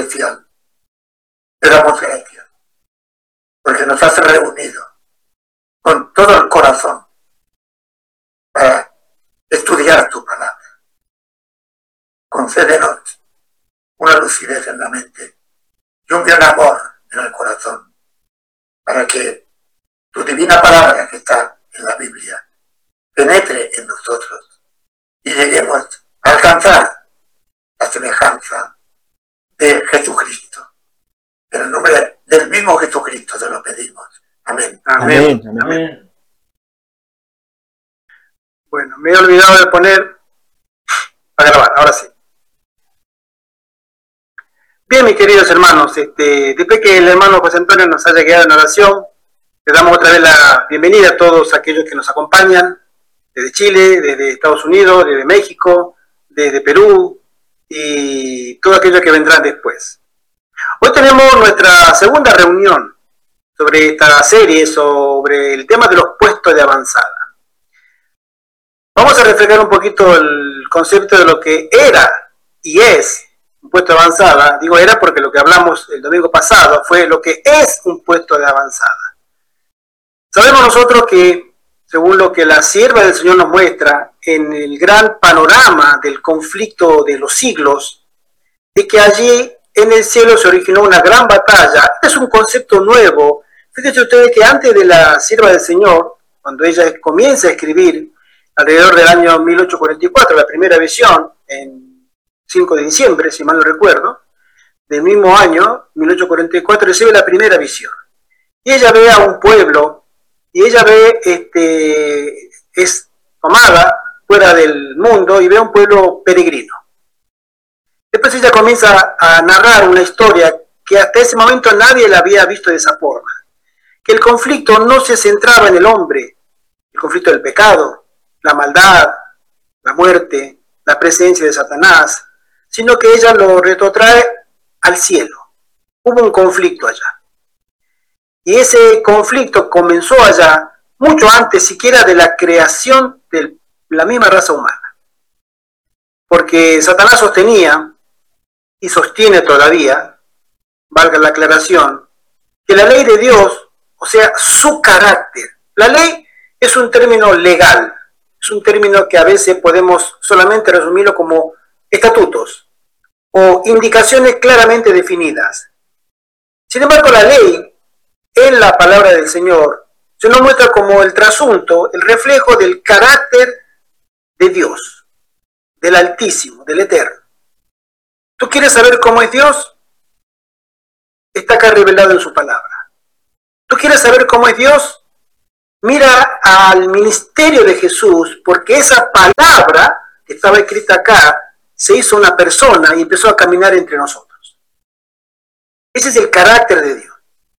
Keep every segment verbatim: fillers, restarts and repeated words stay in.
celestial le damos gracias, porque nos has reunido con todo el corazón para estudiar tu palabra. Concédenos una lucidez en la mente y un gran amor en el corazón, para que tu divina palabra que está en la Biblia penetre en nosotros y lleguemos a alcanzar la semejanza de Jesucristo. En el nombre del mismo Jesucristo te lo pedimos. Amén. Amén. Amén. Amén. Bueno, me he olvidado de poner para grabar, ahora sí. Bien, mis queridos hermanos, este, después que el hermano José Antonio nos haya guiado en oración, le damos otra vez la bienvenida a todos aquellos que nos acompañan desde Chile, desde Estados Unidos, desde México, desde Perú y todos aquellos que vendrán después. Hoy tenemos nuestra segunda reunión sobre esta serie, sobre el tema de los puestos de avanzada. Vamos a reflejar un poquito el concepto de lo que era y es un puesto de avanzada. Digo era porque lo que hablamos el domingo pasado fue lo que es un puesto de avanzada. Sabemos nosotros que, según lo que la sierva del Señor nos muestra, en el gran panorama del conflicto de los siglos, es que allí en el cielo se originó una gran batalla. Es un concepto nuevo. Fíjense ustedes que antes de la sierva del Señor, cuando ella comienza a escribir, alrededor del año mil ochocientos cuarenta y cuatro, la primera visión, en cinco de diciembre, si mal no recuerdo, del mismo año, mil ochocientos cuarenta y cuatro, recibe la primera visión. Y ella ve a un pueblo, y ella ve, este, es tomada fuera del mundo, y ve a un pueblo peregrino. Después ella comienza a narrar una historia que hasta ese momento nadie la había visto de esa forma. Que el conflicto no se centraba en el hombre, el conflicto del pecado, la maldad, la muerte, la presencia de Satanás, sino que ella lo retrotrae al cielo. Hubo un conflicto allá. Y ese conflicto comenzó allá mucho antes siquiera de la creación de la misma raza humana. Porque Satanás sostenía, y sostiene todavía, valga la aclaración, que la ley de Dios, o sea, su carácter, la ley es un término legal, es un término que a veces podemos solamente resumirlo como estatutos o indicaciones claramente definidas. Sin embargo, la ley en la palabra del Señor se nos muestra como el trasunto, el reflejo del carácter de Dios, del Altísimo, del Eterno. ¿Tú quieres saber cómo es Dios? Está acá revelado en su palabra. ¿Tú quieres saber cómo es Dios? Mira al ministerio de Jesús, porque esa palabra que estaba escrita acá se hizo una persona y empezó a caminar entre nosotros. Ese es el carácter de Dios.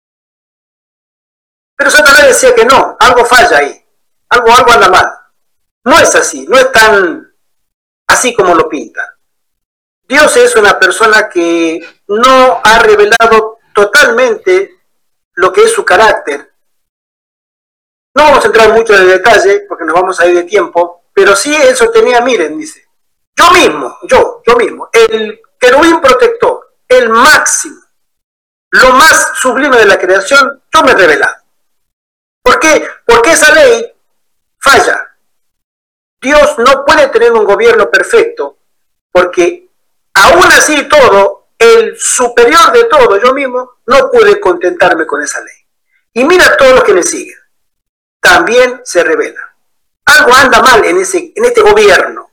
Pero Satanás decía que no, algo falla ahí, algo, algo anda mal. No es así, no es tan así como lo pintan. Dios es una persona que no ha revelado totalmente lo que es su carácter. No vamos a entrar mucho en el detalle porque nos vamos a ir de tiempo, pero sí él sostenía, miren, dice, yo mismo, yo, yo mismo, el querubín protector, el máximo, lo más sublime de la creación, yo me he revelado. ¿Por qué? Porque esa ley falla. Dios no puede tener un gobierno perfecto, porque aún así todo, el superior de todo, yo mismo, no pude contentarme con esa ley. Y mira a todos los que me siguen. También se revela. Algo anda mal en, ese, en este gobierno.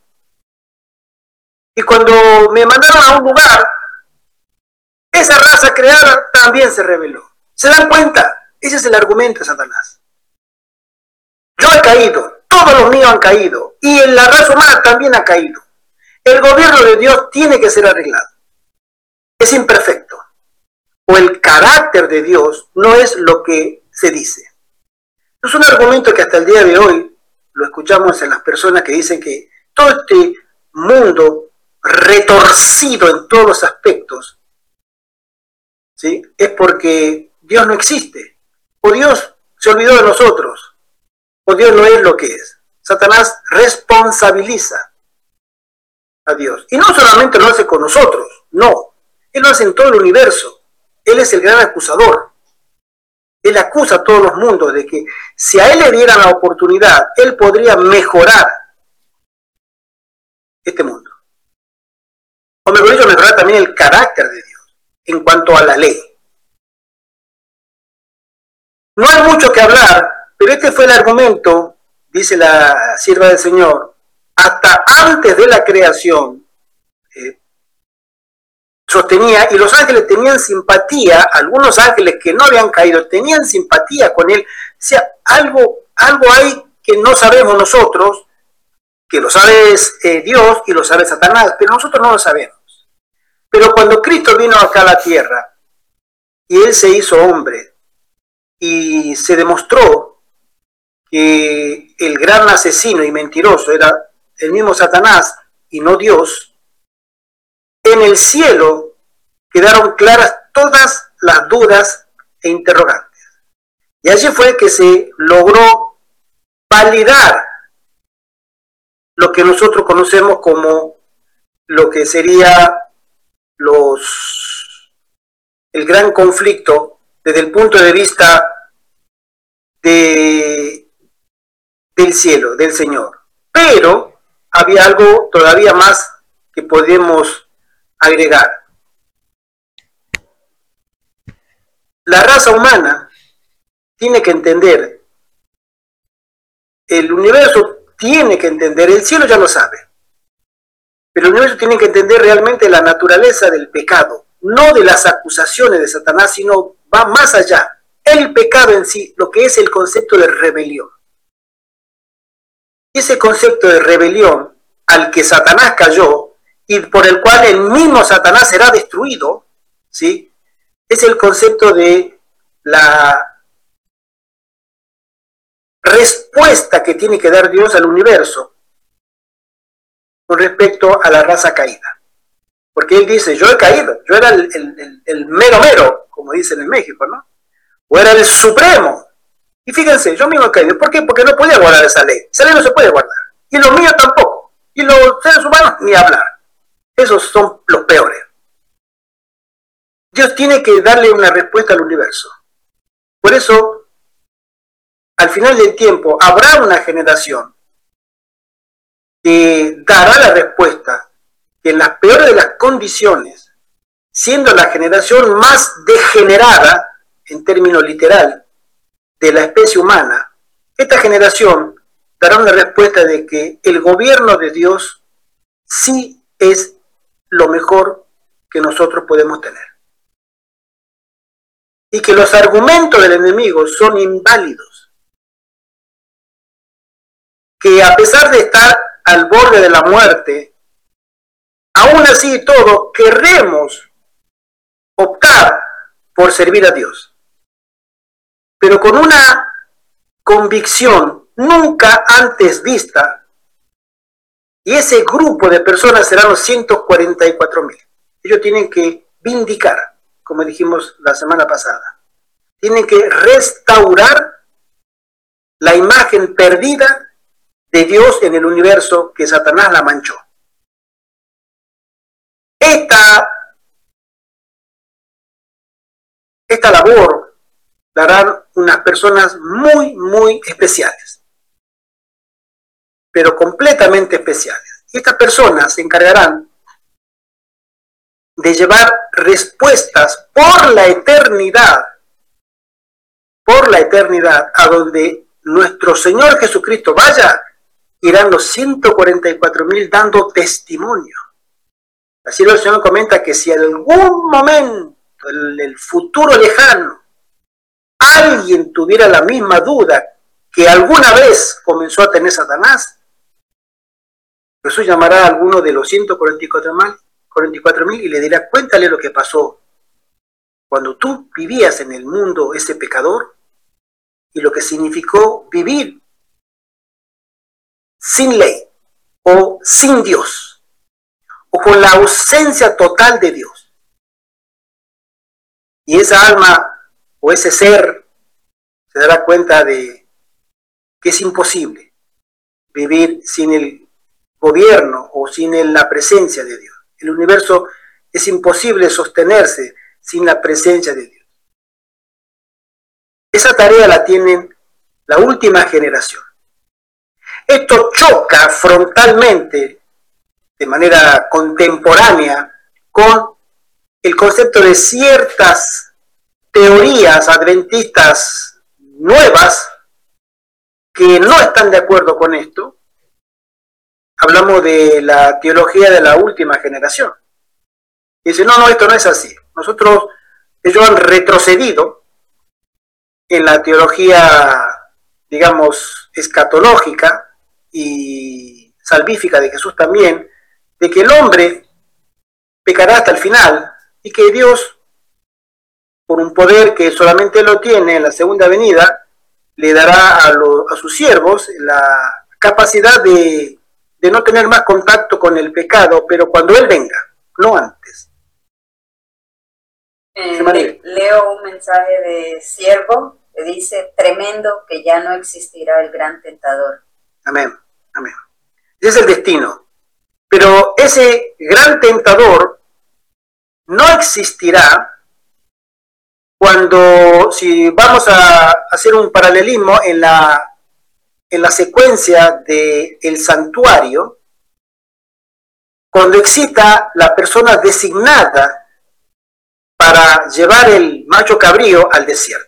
Y cuando me mandaron a un lugar, esa raza creada también se reveló. ¿Se dan cuenta? Ese es el argumento de Satanás. Yo he caído, todos los míos han caído, y en la raza humana también ha caído. El gobierno de Dios tiene que ser arreglado. Es imperfecto. O el carácter de Dios no es lo que se dice. Es un argumento que hasta el día de hoy lo escuchamos en las personas que dicen que todo este mundo retorcido en todos los aspectos, ¿sí?, es porque Dios no existe, o Dios se olvidó de nosotros, o Dios no es lo que es. Satanás responsabiliza a Dios, y no solamente lo hace con nosotros, no, Él lo Satanás en todo el universo. Él es el gran acusador. Él acusa a todos los mundos de que si a él le dieran la oportunidad, él podría mejorar este mundo. O mejor dicho, mejorar también el carácter de Dios en cuanto a la ley. No hay mucho que hablar, pero este fue el argumento, dice la sierva del Señor, hasta antes de la creación, eh, sostenía, y los ángeles tenían simpatía, algunos ángeles que no habían caído, tenían simpatía con él. O sea, algo, algo hay que no sabemos nosotros, que lo sabe eh, Dios y lo sabe Satanás, pero nosotros no lo sabemos. Pero cuando Cristo vino acá a la tierra, y él se hizo hombre, y se demostró que el gran asesino y mentiroso era el mismo Satanás y no Dios, en el cielo quedaron claras todas las dudas e interrogantes. Y allí fue que se logró validar lo que nosotros conocemos como lo que sería los, el gran conflicto desde el punto de vista de, del cielo, del Señor. Pero había algo todavía más que podemos agregar. La raza humana tiene que entender, el universo tiene que entender, el cielo ya lo sabe, pero el universo tiene que entender realmente la naturaleza del pecado, no de las acusaciones de Satanás, sino va más allá. El pecado en sí, lo que es el concepto de rebelión. Ese concepto de rebelión al que Satanás cayó y por el cual el mismo Satanás será destruido, ¿sí? Es el concepto de la respuesta que tiene que dar Dios al universo con respecto a la raza caída. Porque él dice, yo he caído, yo era el, el, el mero mero, como dicen en México, ¿no? O era el supremo. Y fíjense, yo mismo he caído. ¿Por qué? Porque no podía guardar esa ley. Esa ley no se puede guardar. Y los míos tampoco. Y los seres humanos ni hablar. Esos son los peores. Dios tiene que darle una respuesta al universo. Por eso, al final del tiempo, habrá una generación que dará la respuesta que en las peores de las condiciones, siendo la generación más degenerada, en términos literal, de la especie humana, esta generación dará una respuesta de que el gobierno de Dios sí es lo mejor que nosotros podemos tener. Y que los argumentos del enemigo son inválidos. Que a pesar de estar al borde de la muerte, aún así y todo, querremos optar por servir a Dios. Pero con una convicción nunca antes vista, y ese grupo de personas serán los ciento cuarenta y cuatro mil. Ellos tienen que vindicar, como dijimos la semana pasada, tienen que restaurar la imagen perdida de Dios en el universo que Satanás la manchó. Esta, esta labor la harán unas personas muy, muy especiales, pero completamente especiales. Y estas personas se encargarán de llevar respuestas por la eternidad, por la eternidad, a donde nuestro Señor Jesucristo vaya, irán los ciento cuarenta y cuatro mil dando testimonio. Así el Señor comenta que si en algún momento, en el futuro lejano, alguien tuviera la misma duda que alguna vez comenzó a tener Satanás, Jesús llamará a alguno de los ciento cuarenta y cuatro mil y le dirá, cuéntale lo que pasó cuando tú vivías en el mundo ese pecador y lo que significó vivir sin ley o sin Dios o con la ausencia total de Dios. Y esa alma o ese ser se dará cuenta de que es imposible vivir sin el gobierno o sin la presencia de Dios. El universo es imposible sostenerse sin la presencia de Dios. Esa tarea la tienen la última generación. Esto choca frontalmente, de manera contemporánea, con el concepto de ciertas teorías adventistas nuevas que no están de acuerdo con esto. Hablamos de la teología de la última generación. Dice, no, no, esto no es así. Nosotros, ellos han retrocedido en la teología, digamos, escatológica y salvífica de Jesús también, de que el hombre pecará hasta el final y que Dios, por un poder que solamente Él lo tiene en la segunda venida, le dará a, lo, a sus siervos la capacidad de, de no tener más contacto con el pecado, pero cuando Él venga, no antes. Eh, le, leo un mensaje de siervo que dice, tremendo que ya no existirá el gran tentador. Amén, amén. Ese es el destino. Pero ese gran tentador no existirá cuando, si vamos a hacer un paralelismo en la, en la secuencia del santuario, cuando exista la persona designada para llevar el macho cabrío al desierto.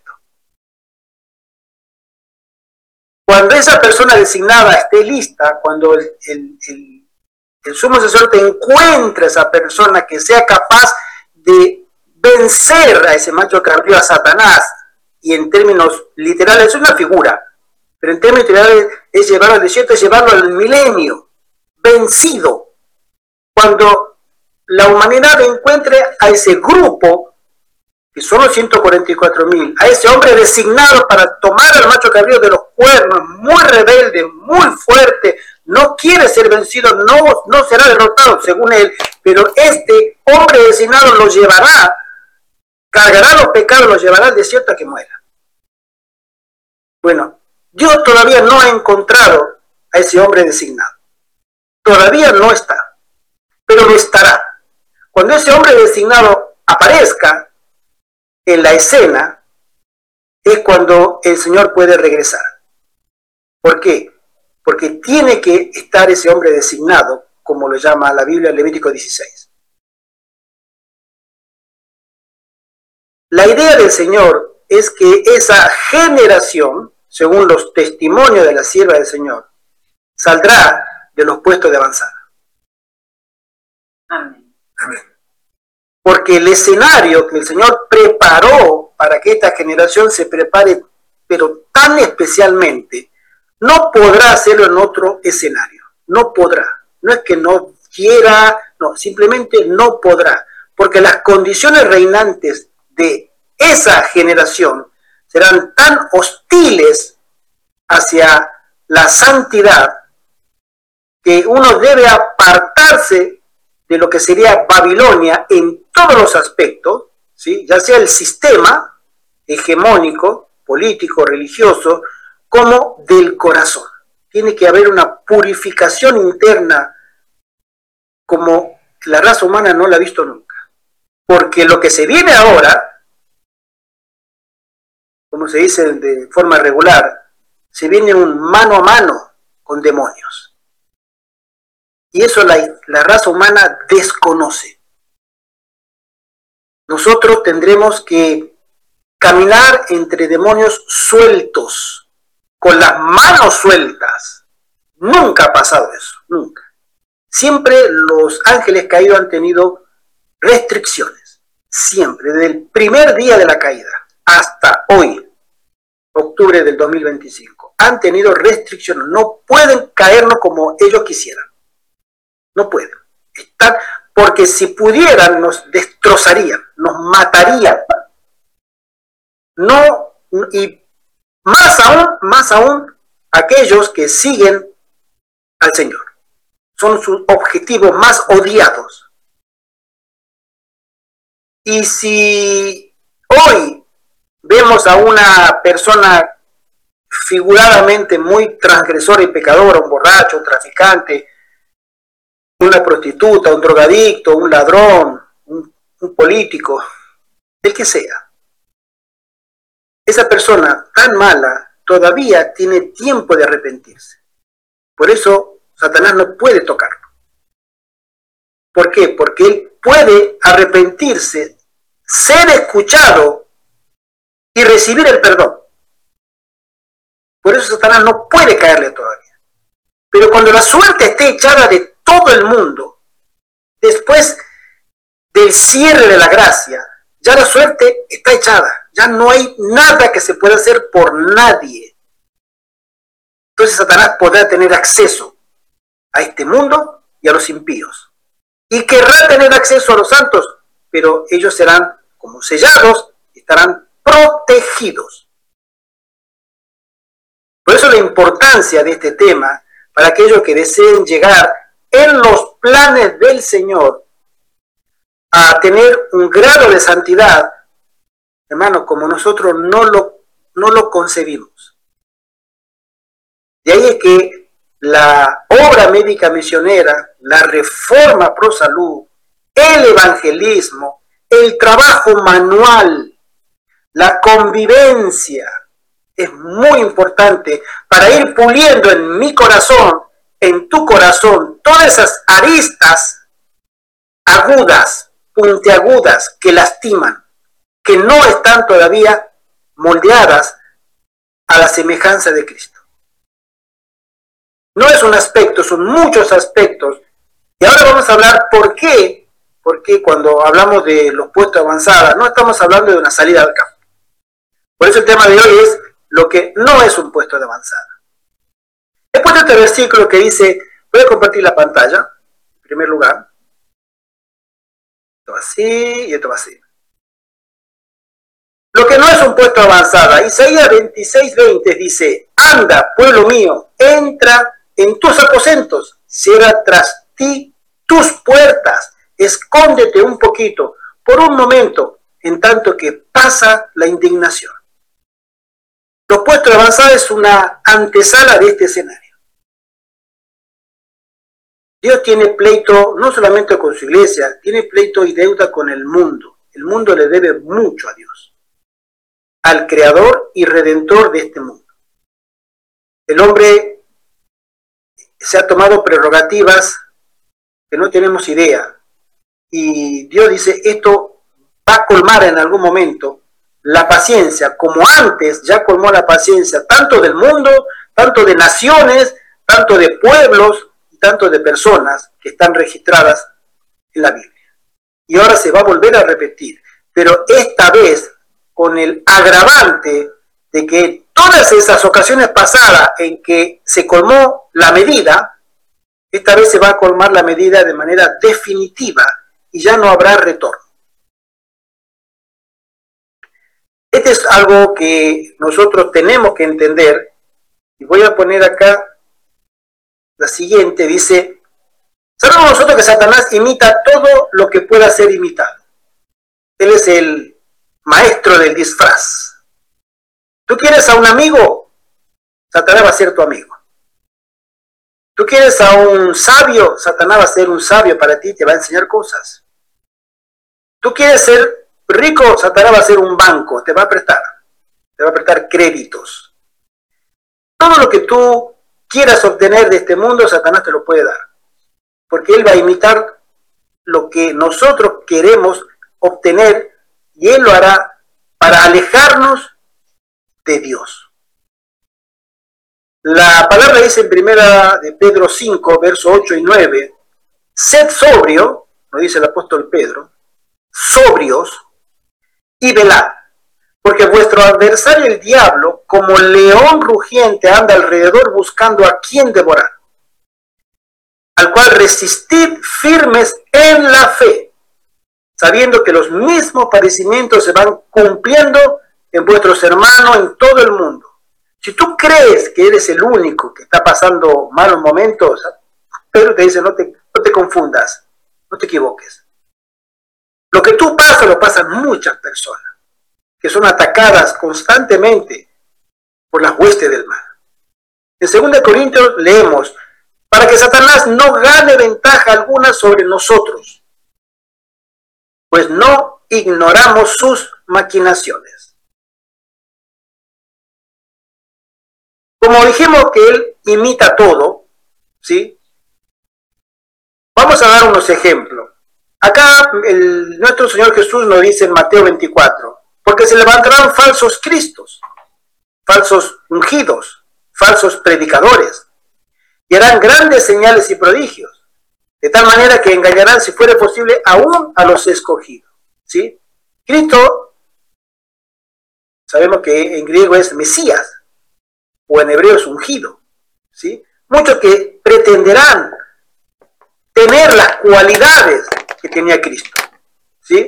Cuando esa persona designada esté lista, cuando el, el, el, el sumo sacerdote encuentre a esa persona que sea capaz de vencer a ese macho cabrío, a Satanás, y en términos literales es una figura, pero en términos literales es llevarlo al desierto, es llevarlo al milenio, vencido. Cuando la humanidad encuentre a ese grupo, que son los ciento cuarenta y cuatro mil, a ese hombre designado para tomar al macho cabrío de los cuernos, muy rebelde, muy fuerte, no quiere ser vencido, no, no será derrotado según él, pero este hombre designado lo llevará, cargará los pecados, lo llevará al desierto a que muera. Bueno, Dios todavía no ha encontrado a ese hombre designado, todavía no está, pero lo estará. Cuando ese hombre designado aparezca en la escena, es cuando el Señor puede regresar. ¿Por qué? Porque tiene que estar ese hombre designado, como lo llama la Biblia en Levítico dieciséis. La idea del Señor es que esa generación, según los testimonios de la sierva del Señor, saldrá de los puestos de avanzada. Amén. Amén. Porque el escenario que el Señor preparó para que esta generación se prepare, pero tan especialmente, no podrá hacerlo en otro escenario. No podrá. No es que no quiera, no, simplemente no podrá. Porque las condiciones reinantes de esa generación serán tan hostiles hacia la santidad que uno debe apartarse de lo que sería Babilonia en todos los aspectos, ¿sí? Ya sea el sistema hegemónico, político, religioso, como del corazón. Tiene que haber una purificación interna como la raza humana no la ha visto nunca. Porque lo que se viene ahora, como se dice de forma regular, se viene un mano a mano con demonios. Y eso la, la raza humana desconoce. Nosotros tendremos que caminar entre demonios sueltos, con las manos sueltas. Nunca ha pasado eso, nunca. Siempre los ángeles caídos han tenido restricciones, siempre, desde el primer día de la caída hasta hoy, octubre del dos mil veinticinco, han tenido restricciones, no pueden caernos como ellos quisieran. No pueden. Están, porque si pudieran nos destrozarían, nos matarían. No, y más aún, más aún, aquellos que siguen al Señor. Son sus objetivos más odiados. Y si hoy vemos a una persona figuradamente muy transgresora y pecadora, un borracho, un traficante, una prostituta, un drogadicto, un ladrón, un un político, el que sea, esa persona tan mala todavía tiene tiempo de arrepentirse. Por eso Satanás no puede tocarlo. ¿Por qué? Porque él puede arrepentirse, ser escuchado y recibir el perdón. Por eso Satanás no puede caerle todavía. Pero cuando la suerte esté echada de todo el mundo, después del cierre de la gracia, ya la suerte está echada. Ya no hay nada que se pueda hacer por nadie. Entonces Satanás podrá tener acceso a este mundo y a los impíos. Y querrá tener acceso a los santos, pero ellos serán como sellados, estarán protegidos. Por eso la importancia de este tema para aquellos que deseen llegar en los planes del Señor a tener un grado de santidad, hermano, como nosotros no lo, no lo concebimos. De ahí es que la obra médica misionera, la reforma pro salud, el evangelismo, el trabajo manual, la convivencia, es muy importante para ir puliendo en mi corazón, en tu corazón, todas esas aristas agudas, puntiagudas, que lastiman, que no están todavía moldeadas a la semejanza de Cristo. No es un aspecto, son muchos aspectos. Y ahora vamos a hablar por qué, porque cuando hablamos de los puestos avanzados, no estamos hablando de una salida al campo. Por eso el tema de hoy es lo que no es un puesto de avanzada. He puesto este versículo que dice, voy a compartir la pantalla, en primer lugar. Esto va así y esto va así. Lo que no es un puesto de avanzada, Isaías veintiséis veinte dice, anda, pueblo mío, entra en tus aposentos, cierra tras ti tus puertas, escóndete un poquito, por un momento, en tanto que pasa la indignación. Los puestos de avanzada es una antesala de este escenario. Dios tiene pleito no solamente con su iglesia, tiene pleito y deuda con el mundo. El mundo le debe mucho a Dios, al creador y redentor de este mundo. El hombre se ha tomado prerrogativas que no tenemos idea. Y Dios dice, esto va a colmar en algún momento la paciencia, como antes ya colmó la paciencia, tanto del mundo, tanto de naciones, tanto de pueblos, y tanto de personas que están registradas en la Biblia. Y ahora se va a volver a repetir, pero esta vez con el agravante de que todas esas ocasiones pasadas en que se colmó la medida, esta vez se va a colmar la medida de manera definitiva y ya no habrá retorno. Este es algo que nosotros tenemos que entender, y voy a poner acá la siguiente, dice, sabemos nosotros que Satanás imita todo lo que pueda ser imitado. Él es el maestro del disfraz. ¿Tú quieres a un amigo? Satanás va a ser tu amigo. ¿Tú quieres a un sabio? Satanás va a ser un sabio para ti, te va a enseñar cosas. ¿Tú quieres ser rico? Satanás va a ser un banco, te va a prestar, te va a prestar créditos. Todo lo que tú quieras obtener de este mundo, Satanás te lo puede dar, porque él va a imitar lo que nosotros queremos obtener y él lo hará para alejarnos de Dios. La palabra dice en primera de Pedro cinco, versos ocho y nueve, sed sobrio, lo dice el apóstol Pedro, sobrios, y velad, porque vuestro adversario el diablo, como león rugiente, anda alrededor buscando a quien devorar, al cual resistid firmes en la fe, sabiendo que los mismos padecimientos se van cumpliendo en vuestros hermanos en todo el mundo. Si tú crees que eres el único que está pasando malos momentos, Pedro te dice, no te, no te confundas, no te equivoques. Lo que tú pasas, lo pasan muchas personas, que son atacadas constantemente por las huestes del mal. En segunda de Corintios leemos, para que Satanás no gane ventaja alguna sobre nosotros, pues no ignoramos sus maquinaciones. Como dijimos que Él imita todo, ¿sí? Vamos a dar unos ejemplos. Acá el, nuestro Señor Jesús nos dice en Mateo veinticuatro, porque se levantarán falsos cristos, falsos ungidos, falsos predicadores, y harán grandes señales y prodigios, de tal manera que engañarán, si fuere posible, aún a los escogidos, ¿sí? Cristo, sabemos que en griego es Mesías, o en hebreo es ungido, ¿sí? Muchos que pretenderán tener las cualidades que tenía Cristo, ¿sí?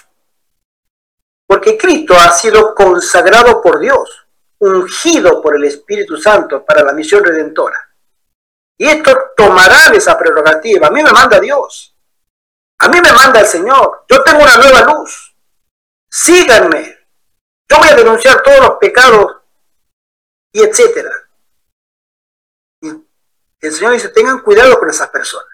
Porque Cristo ha sido consagrado por Dios, ungido por el Espíritu Santo para la misión redentora. Y estos tomarán esa prerrogativa. A mí me manda Dios, a mí me manda el Señor, yo tengo una nueva luz, síganme, yo voy a denunciar todos los pecados, y etcétera. Y el Señor dice, tengan cuidado con esas personas.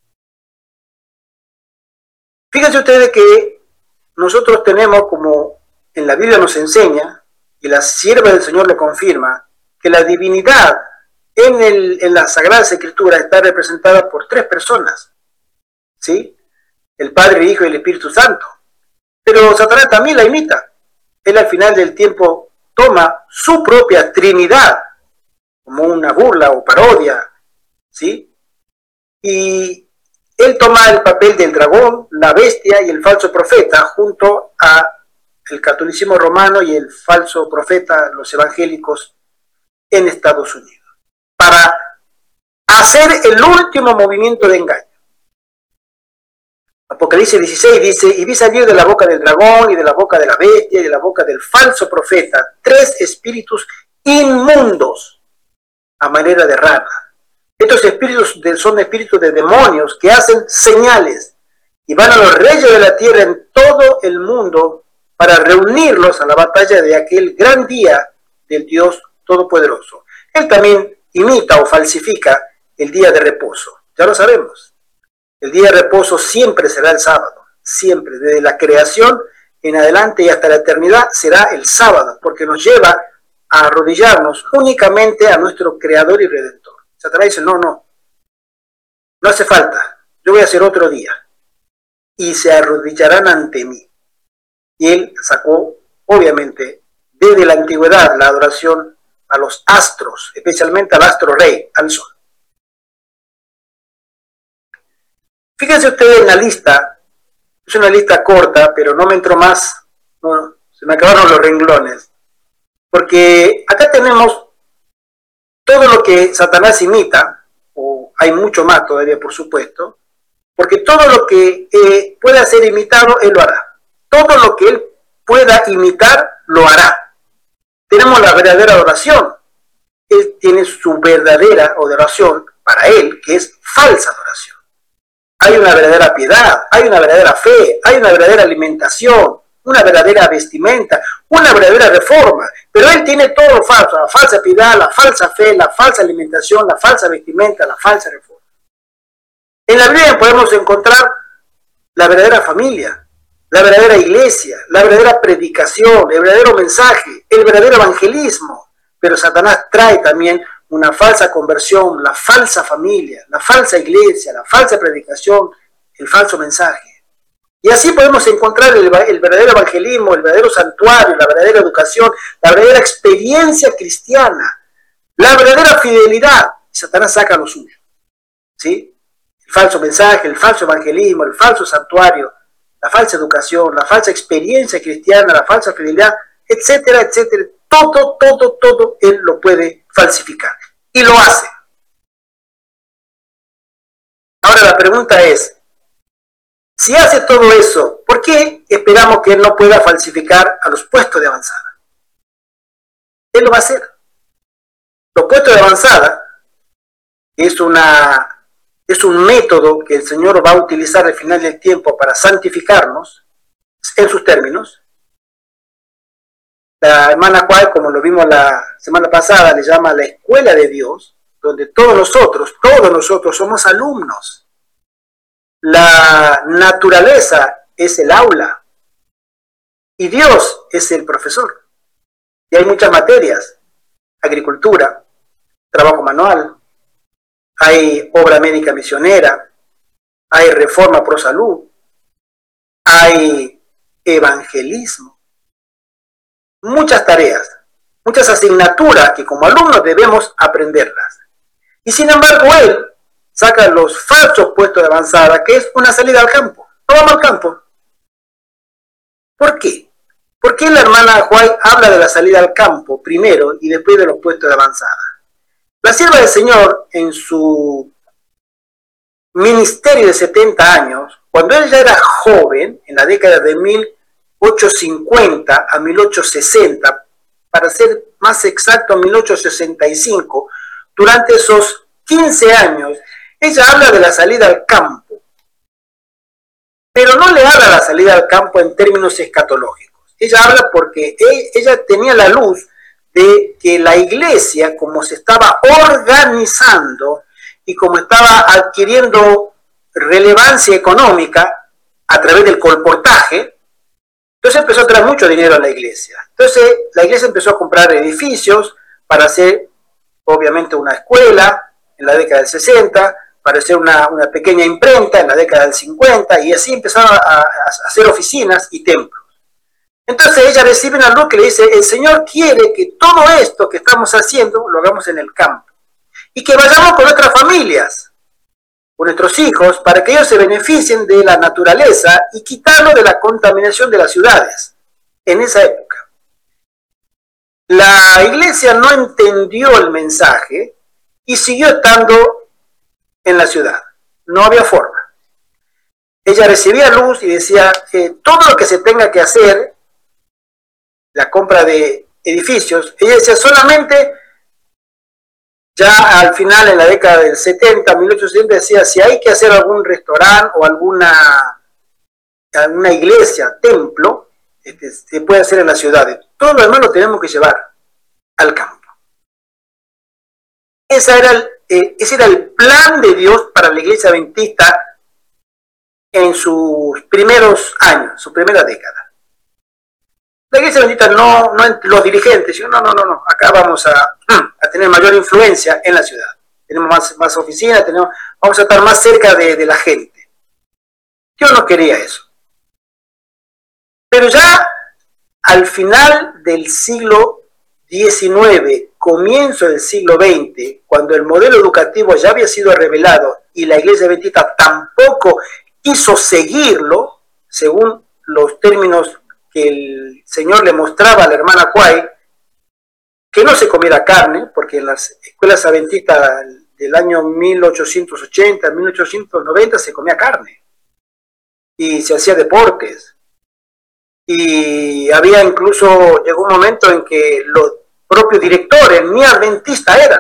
Fíjense ustedes que nosotros tenemos, como en la Biblia nos enseña, y la sierva del Señor lo confirma, que la divinidad en, el, en la Sagrada Escritura está representada por tres personas, ¿sí? El Padre, el Hijo y el Espíritu Santo. Pero Satanás también la imita. Él al final del tiempo toma su propia Trinidad como una burla o parodia, ¿sí? Y él toma el papel del dragón, la bestia y el falso profeta junto a el catolicismo romano y el falso profeta, los evangélicos en Estados Unidos, para hacer el último movimiento de engaño. Apocalipsis dieciséis dice, y vi salir de la boca del dragón y de la boca de la bestia y de la boca del falso profeta tres espíritus inmundos a manera de rana. Estos espíritus son espíritus de demonios que hacen señales y van a los reyes de la tierra en todo el mundo para reunirlos a la batalla de aquel gran día del Dios Todopoderoso. Él también imita o falsifica el día de reposo. Ya lo sabemos. El día de reposo siempre será el sábado. Siempre, desde la creación en adelante y hasta la eternidad será el sábado, porque nos lleva a arrodillarnos únicamente a nuestro Creador y Redentor. Satanás dice, no, no, no hace falta, yo voy a hacer otro día. Y se arrodillarán ante mí. Y él sacó, obviamente, desde la antigüedad la adoración a los astros, especialmente al astro rey, al sol. Fíjense ustedes en la lista, es una lista corta, pero no me entro más, no, se me acabaron los renglones. Porque acá tenemos todo lo que Satanás imita, o hay mucho más todavía por supuesto, porque todo lo que eh, pueda ser imitado, él lo hará. Todo lo que él pueda imitar, lo hará. Tenemos la verdadera adoración. Él tiene su verdadera adoración para él, que es falsa adoración. Hay una verdadera piedad, hay una verdadera fe, hay una verdadera alimentación, una verdadera vestimenta, una verdadera reforma, pero él tiene todo lo falso, la falsa piedad, la falsa fe, la falsa alimentación, la falsa vestimenta, la falsa reforma. En la Biblia podemos encontrar la verdadera familia, la verdadera iglesia, la verdadera predicación, el verdadero mensaje, el verdadero evangelismo, pero Satanás trae también una falsa conversión, la falsa familia, la falsa iglesia, la falsa predicación, el falso mensaje. Y así podemos encontrar el, el verdadero evangelismo, el verdadero santuario, la verdadera educación, la verdadera experiencia cristiana, la verdadera fidelidad. Satanás saca lo suyo, ¿sí? El falso mensaje, el falso evangelismo, el falso santuario, la falsa educación, la falsa experiencia cristiana, la falsa fidelidad, etcétera, etcétera. Todo, todo, todo él lo puede falsificar. Y lo hace. Ahora la pregunta es, si hace todo eso, ¿por qué esperamos que él no pueda falsificar a los puestos de avanzada? Él lo va a hacer. Los puestos de avanzada es, una, es un método que el Señor va a utilizar al final del tiempo para santificarnos, en sus términos. La hermana Cual, como lo vimos la semana pasada, le llama la escuela de Dios, donde todos nosotros, todos nosotros somos alumnos. La naturaleza es el aula y Dios es el profesor. Y hay muchas materias: agricultura, trabajo manual, hay obra médica misionera, hay reforma pro salud, hay evangelismo, muchas tareas, muchas asignaturas que como alumnos debemos aprenderlas. Y sin embargo él saca los falsos puestos de avanzada, que es una salida al campo. No vamos al campo. ¿Por qué? ¿Por qué la hermana White habla de la salida al campo primero y después de los puestos de avanzada? La sierva del Señor, en su ministerio de setenta años, cuando ella era joven, en la década de mil ochocientos cincuenta a mil ochocientos sesenta, para ser más exacto, mil ochocientos sesenta y cinco, durante esos quince años, ella habla de la salida al campo, pero no le habla de la salida al campo en términos escatológicos. Ella habla porque ella tenía la luz de que la iglesia, como se estaba organizando y como estaba adquiriendo relevancia económica a través del colportaje, entonces empezó a traer mucho dinero a la iglesia. Entonces la iglesia empezó a comprar edificios para hacer, obviamente, una escuela en la década del sesenta, para hacer una, una pequeña imprenta en la década del cincuenta, y así empezaron a, a hacer oficinas y templos. Entonces ella recibe una luz que le dice: el Señor quiere que todo esto que estamos haciendo lo hagamos en el campo, y que vayamos con nuestras familias, con nuestros hijos, para que ellos se beneficien de la naturaleza y quitarlo de la contaminación de las ciudades en esa época. La iglesia no entendió el mensaje y siguió estando en la ciudad. No había forma. Ella recibía luz y decía que todo lo que se tenga que hacer, la compra de edificios, ella decía solamente, ya al final, en la década del setenta, mil ochocientos setenta, decía: si hay que hacer algún restaurante o alguna, alguna iglesia, templo, este, se puede hacer en las ciudades. Todo lo demás lo tenemos que llevar al campo. Esa era el, eh, ese era el plan de Dios para la iglesia adventista en sus primeros años, su primera década. La iglesia adventista no, no los dirigentes, no, no, no, no, acá vamos a, a tener mayor influencia en la ciudad. Tenemos más, más oficinas, tenemos, vamos a estar más cerca de, de la gente. Dios no quería eso. Pero ya al final del siglo diecinueve, comienzo del siglo veinte, cuando el modelo educativo ya había sido revelado y la iglesia adventista tampoco quiso seguirlo, según los términos que el Señor le mostraba a la hermana White, que no se comiera carne, porque en las escuelas adventistas del año mil ochocientos ochenta, mil ochocientos noventa se comía carne, y se hacía deportes, y había incluso, llegó un momento en que los propios directores ni adventistas eran.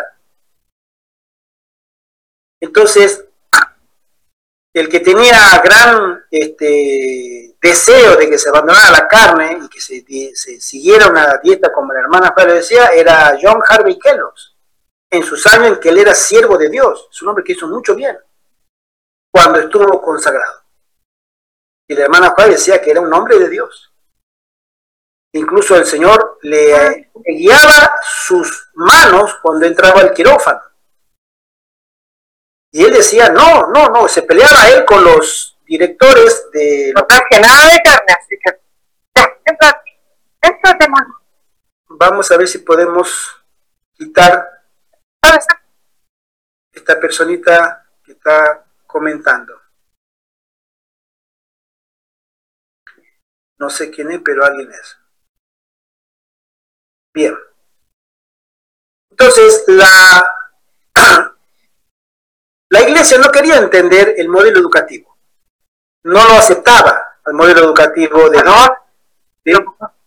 Entonces, el que tenía gran este, deseo de que se abandonara la carne y que se, se siguiera una dieta como la hermana Juárez decía, era John Harvey Kellogg, en sus años en que él era siervo de Dios. Es un hombre que hizo mucho bien cuando estuvo consagrado. Y la hermana Juárez decía que era un hombre de Dios. Incluso el Señor le, le guiaba sus manos cuando entraba al quirófano. Y él decía, no, no, no, se peleaba él con los directores de... No traje nada de carne, así que... Esto es demonio. Vamos a ver si podemos quitar esta personita que está comentando. No sé quién es, pero alguien es. Bien. Entonces, la... La iglesia no quería entender el modelo educativo. No lo aceptaba, el modelo educativo de... ¿No? ¿Sí?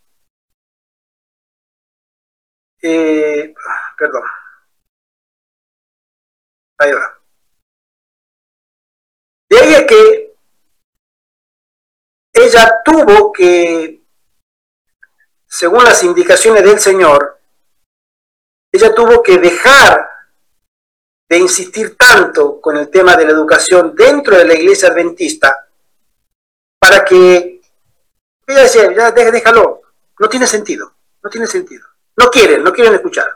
Eh, perdón. Ahí va. De ahí es que ella tuvo que, según las indicaciones del Señor, ella tuvo que dejar de insistir tanto con el tema de la educación dentro de la iglesia adventista para que, ella decía, ya déjalo, no tiene sentido, no tiene sentido. No quieren, no quieren escuchar.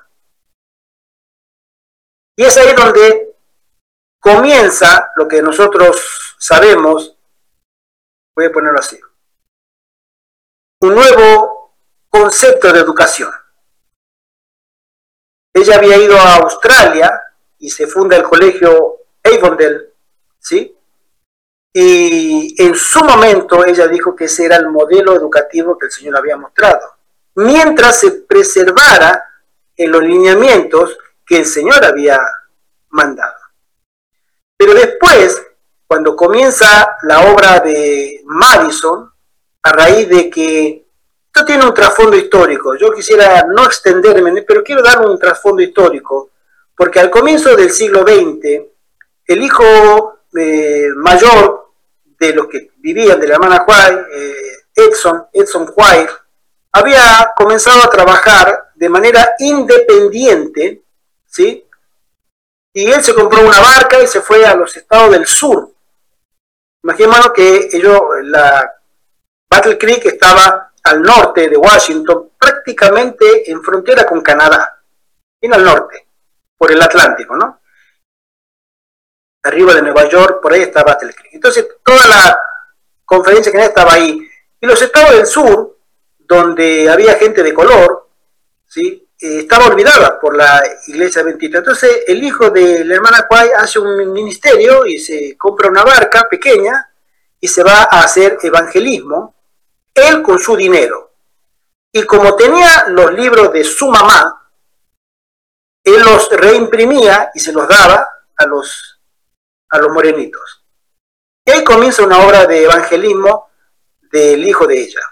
Y es ahí donde comienza lo que nosotros sabemos, voy a ponerlo así, un nuevo concepto de educación. Ella había ido a Australia y se funda el colegio Avondale, ¿sí? Y en su momento ella dijo que ese era el modelo educativo que el Señor había mostrado, mientras se preservara en los lineamientos que el Señor había mandado. Pero después, cuando comienza la obra de Madison, a raíz de que esto tiene un trasfondo histórico, yo quisiera no extenderme, pero quiero dar un trasfondo histórico, porque al comienzo del siglo veinte, el hijo eh, mayor de los que vivían de la hermana White, eh, Edson, Edson White, había comenzado a trabajar de manera independiente, ¿sí? Y él se compró una barca y se fue a los estados del sur. Imaginémonos que ellos, la Battle Creek estaba al norte de Washington, prácticamente en frontera con Canadá, bien al norte, por el Atlántico, ¿no? Arriba de Nueva York, por ahí está Battle Creek. Entonces, toda la conferencia general estaba ahí. Y los estados del sur, donde había gente de color, ¿sí? Eh, estaba olvidada por la iglesia adventista. Entonces, el hijo de la hermana White hace un ministerio y se compra una barca pequeña y se va a hacer evangelismo, él con su dinero. Y como tenía los libros de su mamá, él los reimprimía y se los daba a los, a los morenitos. Y ahí comienza una obra de evangelismo del hijo de ella.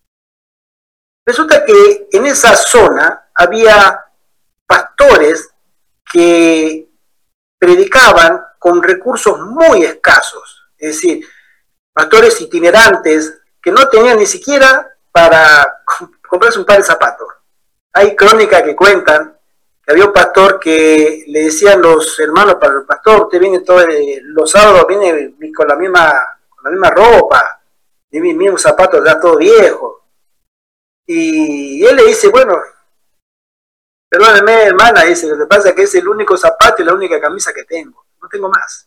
Resulta que en esa zona había pastores que predicaban con recursos muy escasos, es decir, pastores itinerantes que no tenían ni siquiera para comprarse un par de zapatos. Hay crónicas que cuentan que había un pastor que le decían los hermanos para el pastor, usted viene todos los sábados, viene con la misma, con la misma ropa, y mis mismos zapatos ya todo viejo. Y él le dice, bueno, perdóneme hermana, dice, lo que pasa es que es el único zapato y la única camisa que tengo, no tengo más.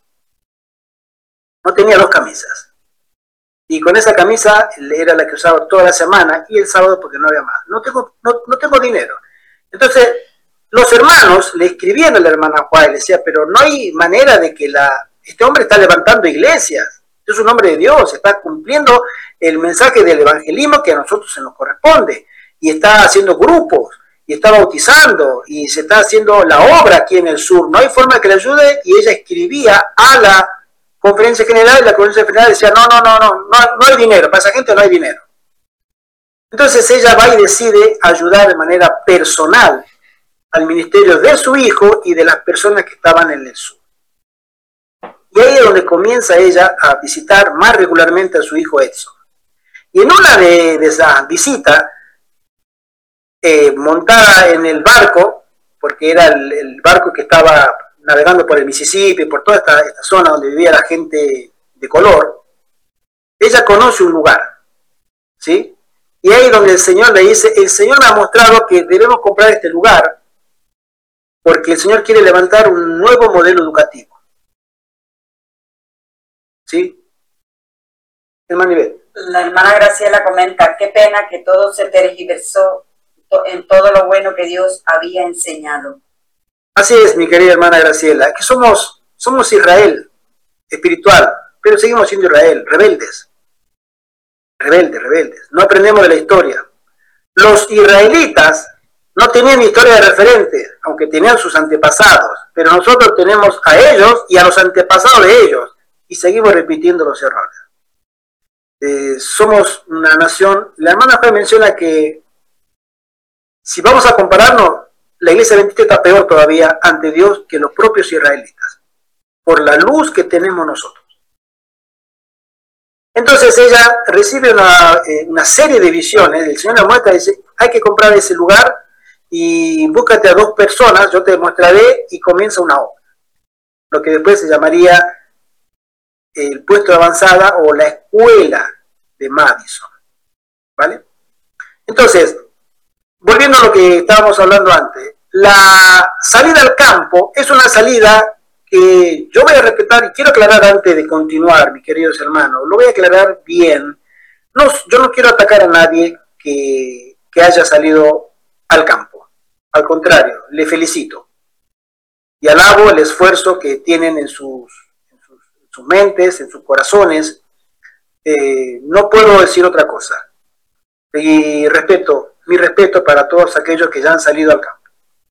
No tenía dos camisas. Y con esa camisa era la que usaba toda la semana y el sábado porque no había más. No tengo, no, no tengo dinero. Entonces, los hermanos le escribían a la hermana Juárez, le decía, pero no hay manera de que la, este hombre está levantando iglesias, es un hombre de Dios, está cumpliendo el mensaje del evangelismo que a nosotros se nos corresponde, y está haciendo grupos, y está bautizando, y se está haciendo la obra aquí en el sur, no hay forma que le ayude, y ella escribía a la conferencia general, y la conferencia general decía, no, no, no, no, no, no hay dinero, para esa gente no hay dinero. Entonces ella va y decide ayudar de manera personal al ministerio de su hijo y de las personas que estaban en el sur. Y ahí es donde comienza ella a visitar más regularmente a su hijo Edson. Y en una de, de esas visitas, eh, montada en el barco, porque era el, el barco que estaba navegando por el Mississippi, por toda esta, esta zona donde vivía la gente de color, ella conoce un lugar, ¿sí? Y ahí es donde el Señor le dice, el Señor me ha mostrado que debemos comprar este lugar, porque el Señor quiere levantar un nuevo modelo educativo. ¿Sí? Hermana Ivette. La hermana Graciela comenta, qué pena que todo se tergiversó en todo lo bueno que Dios había enseñado. Así es, mi querida hermana Graciela, que somos, somos Israel espiritual, pero seguimos siendo Israel, rebeldes. Rebeldes, rebeldes. No aprendemos de la historia. Los israelitas no tenían historia de referente, aunque tenían sus antepasados, pero nosotros tenemos a ellos y a los antepasados de ellos, y seguimos repitiendo los errores. Eh, somos una nación, la hermana Juan menciona que si vamos a compararnos, la iglesia adventista está peor todavía ante Dios que los propios israelitas, por la luz que tenemos nosotros. Entonces ella recibe una, eh, una serie de visiones, el Señor la muestra y dice, hay que comprar ese lugar y búscate a dos personas, yo te mostraré, y comienza una obra. Lo que después se llamaría el puesto de avanzada o la escuela de Madison, ¿vale? Entonces, volviendo a lo que estábamos hablando antes, la salida al campo es una salida que yo voy a respetar y quiero aclarar antes de continuar, mis queridos hermanos, lo voy a aclarar bien. No, yo no quiero atacar a nadie que, que haya salido al campo. Al contrario, le felicito y alabo el esfuerzo que tienen en sus, en sus, en sus mentes, en sus corazones. Eh, no puedo decir otra cosa. Y respeto, mi respeto para todos aquellos que ya han salido al campo.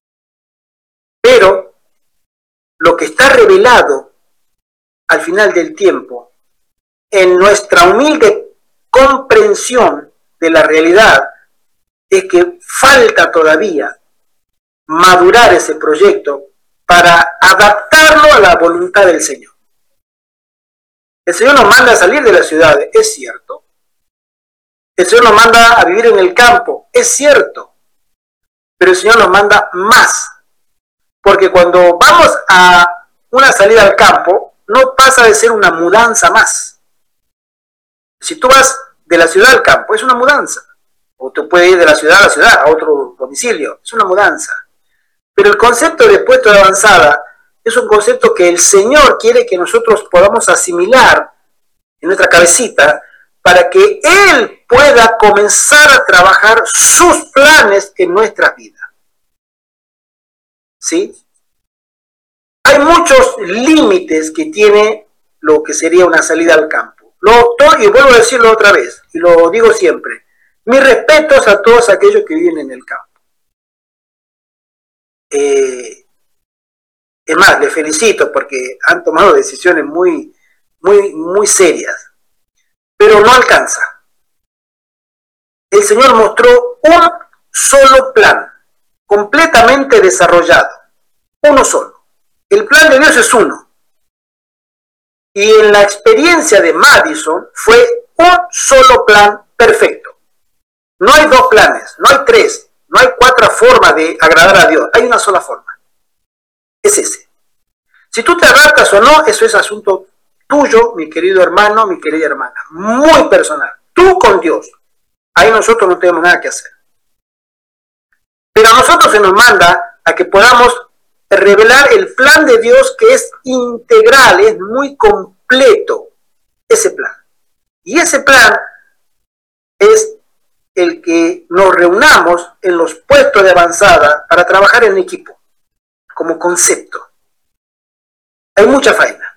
Pero lo que está revelado al final del tiempo, en nuestra humilde comprensión de la realidad, es que falta todavía madurar ese proyecto para adaptarlo a la voluntad del Señor. El Señor nos manda a salir de las ciudades, es cierto. El Señor nos manda a vivir en el campo, es cierto. Pero el Señor nos manda más. Porque cuando vamos a una salida al campo, no pasa de ser una mudanza más. Si tú vas de la ciudad al campo, es una mudanza. O tú puedes ir de la ciudad a la ciudad, a otro domicilio, es una mudanza. Pero el concepto de puesto de avanzada es un concepto que el Señor quiere que nosotros podamos asimilar en nuestra cabecita para que Él pueda comenzar a trabajar sus planes en nuestra vida. ¿Sí? Hay muchos límites que tiene lo que sería una salida al campo. Lo, todo, y vuelvo a decirlo otra vez, y lo digo siempre, mis respetos a todos aquellos que viven en el campo. Eh, es más, les felicito porque han tomado decisiones muy, muy, muy serias, pero no alcanza. El Señor mostró un solo plan, completamente desarrollado, uno solo. El plan de Dios es uno. Y en la experiencia de Madison fue un solo plan perfecto. No hay dos planes, no hay tres, no hay cuatro formas de agradar a Dios, hay una sola forma. Es ese. Si tú te adaptas o no, eso es asunto tuyo, mi querido hermano, mi querida hermana, muy personal. Tú con Dios. Ahí nosotros no tenemos nada que hacer. Pero a nosotros se nos manda a que podamos revelar el plan de Dios, que es integral, es muy completo, ese plan. Y ese plan es el que nos reunamos en los puestos de avanzada para trabajar en equipo, como concepto. Hay mucha faena.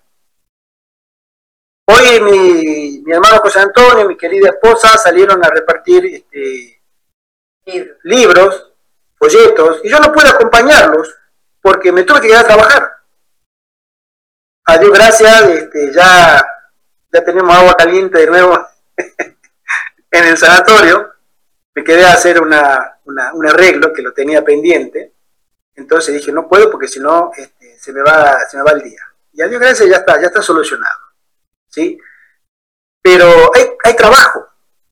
Hoy mi, mi hermano José Antonio y mi querida esposa salieron a repartir este, Libro. libros, folletos, y yo no pude acompañarlos porque me tuve que quedar a trabajar. A Dios gracias, este, ya, ya tenemos agua caliente de nuevo en el sanatorio. Me quedé a hacer una, una, un arreglo que lo tenía pendiente. Entonces dije, no puedo porque si no este, se, me va, se me va el día. Y a Dios gracias ya está, ya está solucionado. ¿Sí? Pero hay, hay trabajo.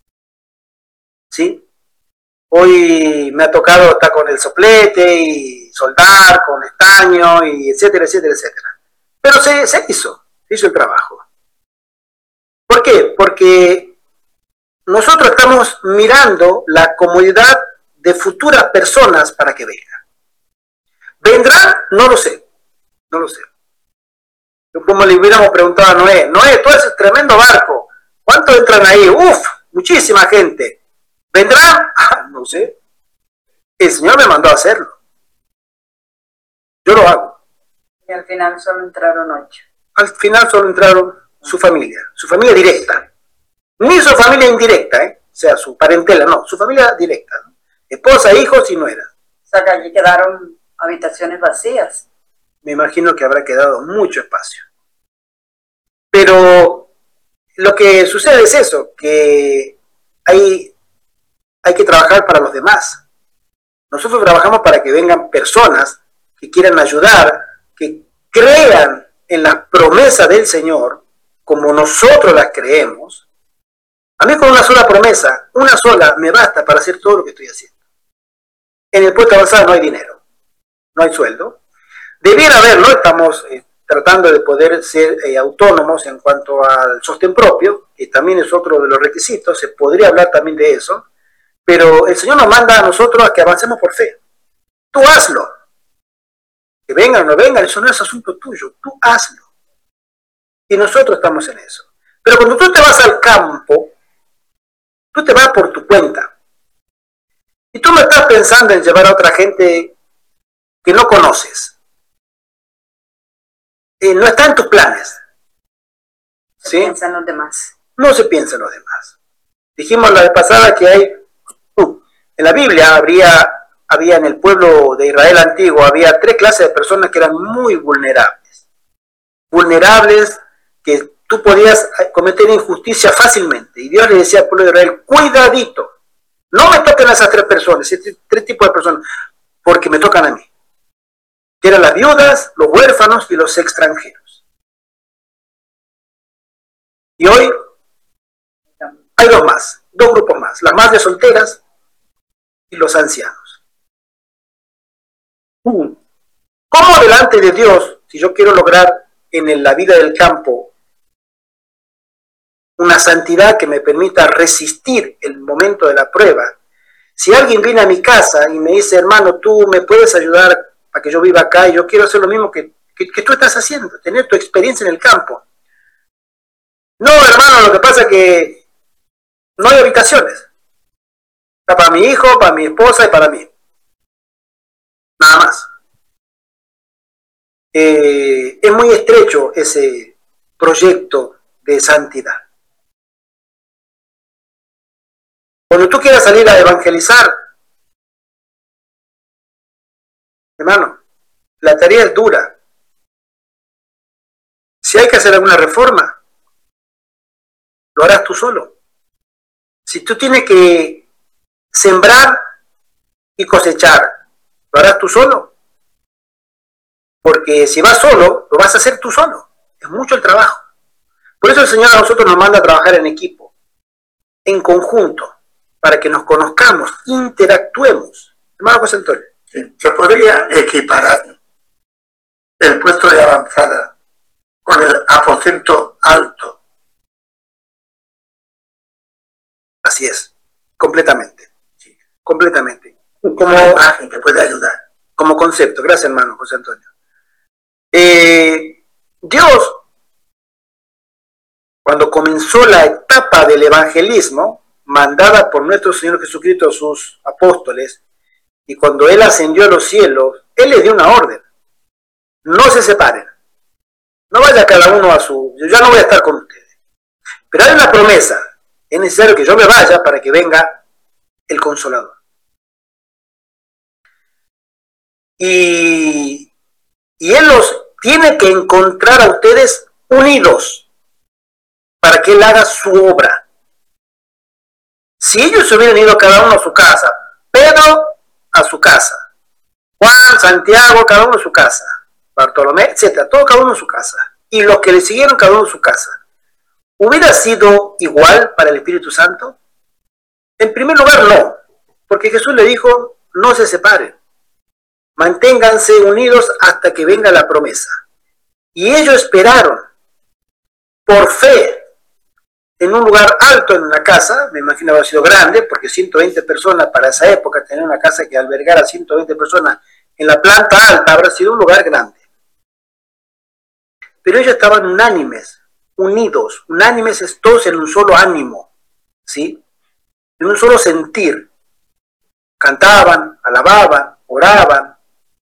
¿Sí? Hoy me ha tocado estar con el soplete y soldar con estaño y etcétera, etcétera, etcétera. Pero se, se hizo, se hizo el trabajo. ¿Por qué? Porque nosotros estamos mirando la comodidad de futuras personas para que vengan. ¿Vendrán? No lo sé, no lo sé. Como le hubiéramos preguntado a Noé, Noé, todo ese tremendo barco, ¿cuántos entran ahí? Uf, muchísima gente. ¿Vendrán? Ah, no sé. El Señor me mandó a hacerlo. Yo lo hago. Y al final solo entraron ocho. Al final solo entraron su familia, su familia directa. Ni su familia indirecta, ¿eh? O sea, su parentela, no, su familia directa, ¿no? Esposa, hijos y nuera. O sea, que allí quedaron habitaciones vacías. Me imagino que habrá quedado mucho espacio. Pero lo que sucede es eso, que hay, hay que trabajar para los demás. Nosotros trabajamos para que vengan personas que quieran ayudar, que crean en las promesas del Señor, como nosotros las creemos. A mí con una sola promesa, una sola, me basta para hacer todo lo que estoy haciendo. En el puesto avanzado no hay dinero, no hay sueldo. Debiera haberlo, estamos, tratando de poder ser eh, autónomos en cuanto al sostén propio, que también es otro de los requisitos, se podría hablar también de eso, pero el Señor nos manda a nosotros a que avancemos por fe. Tú hazlo. Que vengan o no vengan, eso no es asunto tuyo, tú hazlo. Y nosotros estamos en eso. Pero cuando tú te vas al campo, tú te vas por tu cuenta. Y tú no estás pensando en llevar a otra gente que no conoces. Eh, no está en tus planes. Se ¿Sí? piensan los demás. No se piensa en los demás. Dijimos la vez pasada que hay, uh, en la Biblia habría, había en el pueblo de Israel antiguo, había tres clases de personas que eran muy vulnerables. Vulnerables que tú podías cometer injusticia fácilmente. Y Dios le decía al pueblo de Israel, cuidadito, no me toquen a esas tres personas, estos tres tipos de personas, porque me tocan a mí. Que eran las viudas, los huérfanos y los extranjeros. Y hoy hay dos más, dos grupos más, las madres solteras y los ancianos. ¿Cómo delante de Dios, si yo quiero lograr en la vida del campo una santidad que me permita resistir el momento de la prueba? Si alguien viene a mi casa y me dice, hermano, tú me puedes ayudar para que yo viva acá y yo quiero hacer lo mismo que, que, que tú estás haciendo, tener tu experiencia en el campo. No, hermano, lo que pasa es que no hay habitaciones. Está para mi hijo, para mi esposa y para mí. Nada más. Eh, es muy estrecho ese proyecto de santidad. Cuando tú quieras salir a evangelizar, hermano, la tarea es dura. Si hay que hacer alguna reforma, lo harás tú solo. Si tú tienes que sembrar y cosechar, lo harás tú solo. Porque si vas solo, lo vas a hacer tú solo. Es mucho el trabajo. Por eso el Señor a nosotros nos manda a trabajar en equipo, en conjunto, para que nos conozcamos, interactuemos. Hermano José Antonio. Sí, se podría equiparar el puesto de avanzada con el aposento alto. Así es, completamente. Sí. Completamente. Como una imagen que puede ayudar. Como concepto. Gracias, hermano José Antonio. Eh, Dios, cuando comenzó la etapa del evangelismo, mandada por nuestro Señor Jesucristo a sus apóstoles, y cuando Él ascendió a los cielos, Él les dio una orden. No se separen. No vaya cada uno a su... Yo ya no voy a estar con ustedes. Pero hay una promesa. Es necesario que yo me vaya para que venga el Consolador. Y, y Él los tiene que encontrar a ustedes unidos para que Él haga su obra. Si ellos se hubieran ido cada uno a su casa, Pedro a su casa, Juan, Santiago, cada uno a su casa, Bartolomé, etcétera, todo cada uno a su casa, y los que le siguieron cada uno a su casa, ¿hubiera sido igual para el Espíritu Santo? En primer lugar, no, porque Jesús le dijo, no se separen, manténganse unidos hasta que venga la promesa. Y ellos esperaron, por fe, en un lugar alto en una casa, me imagino haber sido grande, porque ciento veinte personas para esa época, tener una casa que albergara a ciento veinte personas en la planta alta, habrá sido un lugar grande. Pero ellos estaban unánimes, unidos, unánimes es todos en un solo ánimo, ¿sí? En un solo sentir. Cantaban, alababan, oraban,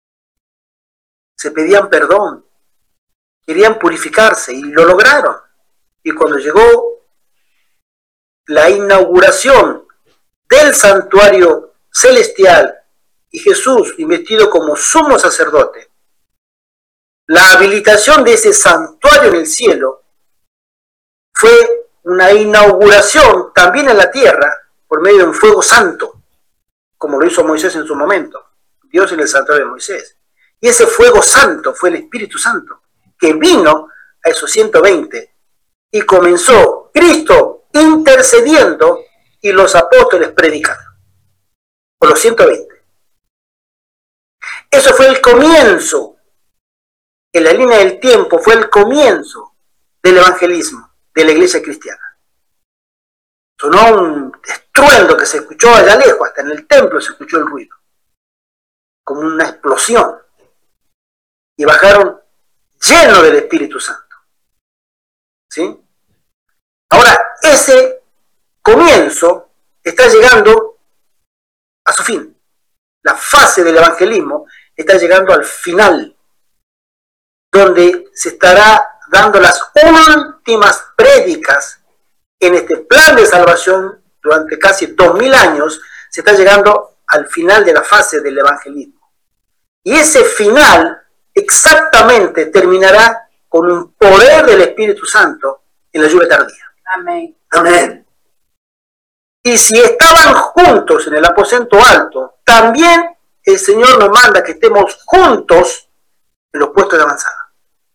se pedían perdón, querían purificarse y lo lograron. Y cuando llegó la inauguración del santuario celestial y Jesús investido como sumo sacerdote, la habilitación de ese santuario en el cielo fue una inauguración también en la tierra por medio de un fuego santo, como lo hizo Moisés en su momento, Dios en el santuario de Moisés. Y ese fuego santo fue el Espíritu Santo, que vino a esos ciento veinte y comenzó Cristo intercediendo y los apóstoles predicando, por los ciento veinte. Eso fue el comienzo en la línea del tiempo fue el comienzo del evangelismo de la iglesia cristiana. Sonó un estruendo que se escuchó allá lejos, hasta en el templo se escuchó el ruido, como una explosión. Y bajaron llenos del Espíritu Santo. ¿Sí? Ahora, ese comienzo está llegando a su fin. La fase del evangelismo está llegando al final, donde se estará dando las últimas prédicas en este plan de salvación durante casi dos mil años. Se está llegando al final de la fase del evangelismo. Y ese final exactamente terminará con un poder del Espíritu Santo en la lluvia tardía. Amén. Amén. Y si estaban juntos en el aposento alto, también el Señor nos manda que estemos juntos en los puestos de avanzada.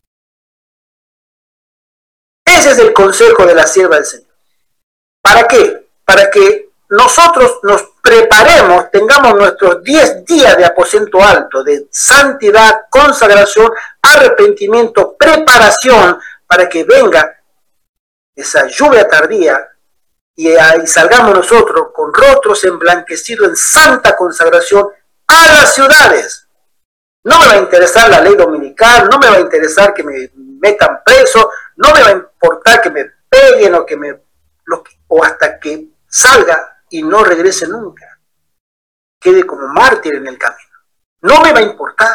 Ese es el consejo de la sierva del Señor. ¿Para qué? Para que nosotros nos preparemos, tengamos nuestros diez días de aposento alto, de santidad, consagración, arrepentimiento, preparación, para que venga esa lluvia tardía y ahí salgamos nosotros con rostros emblanquecidos en santa consagración a las ciudades. No me va a interesar la ley dominical, no me va a interesar que me metan preso, no me va a importar que me peguen o que me lo que, o hasta que salga y no regrese nunca, quede como mártir en el camino. No me va a importar.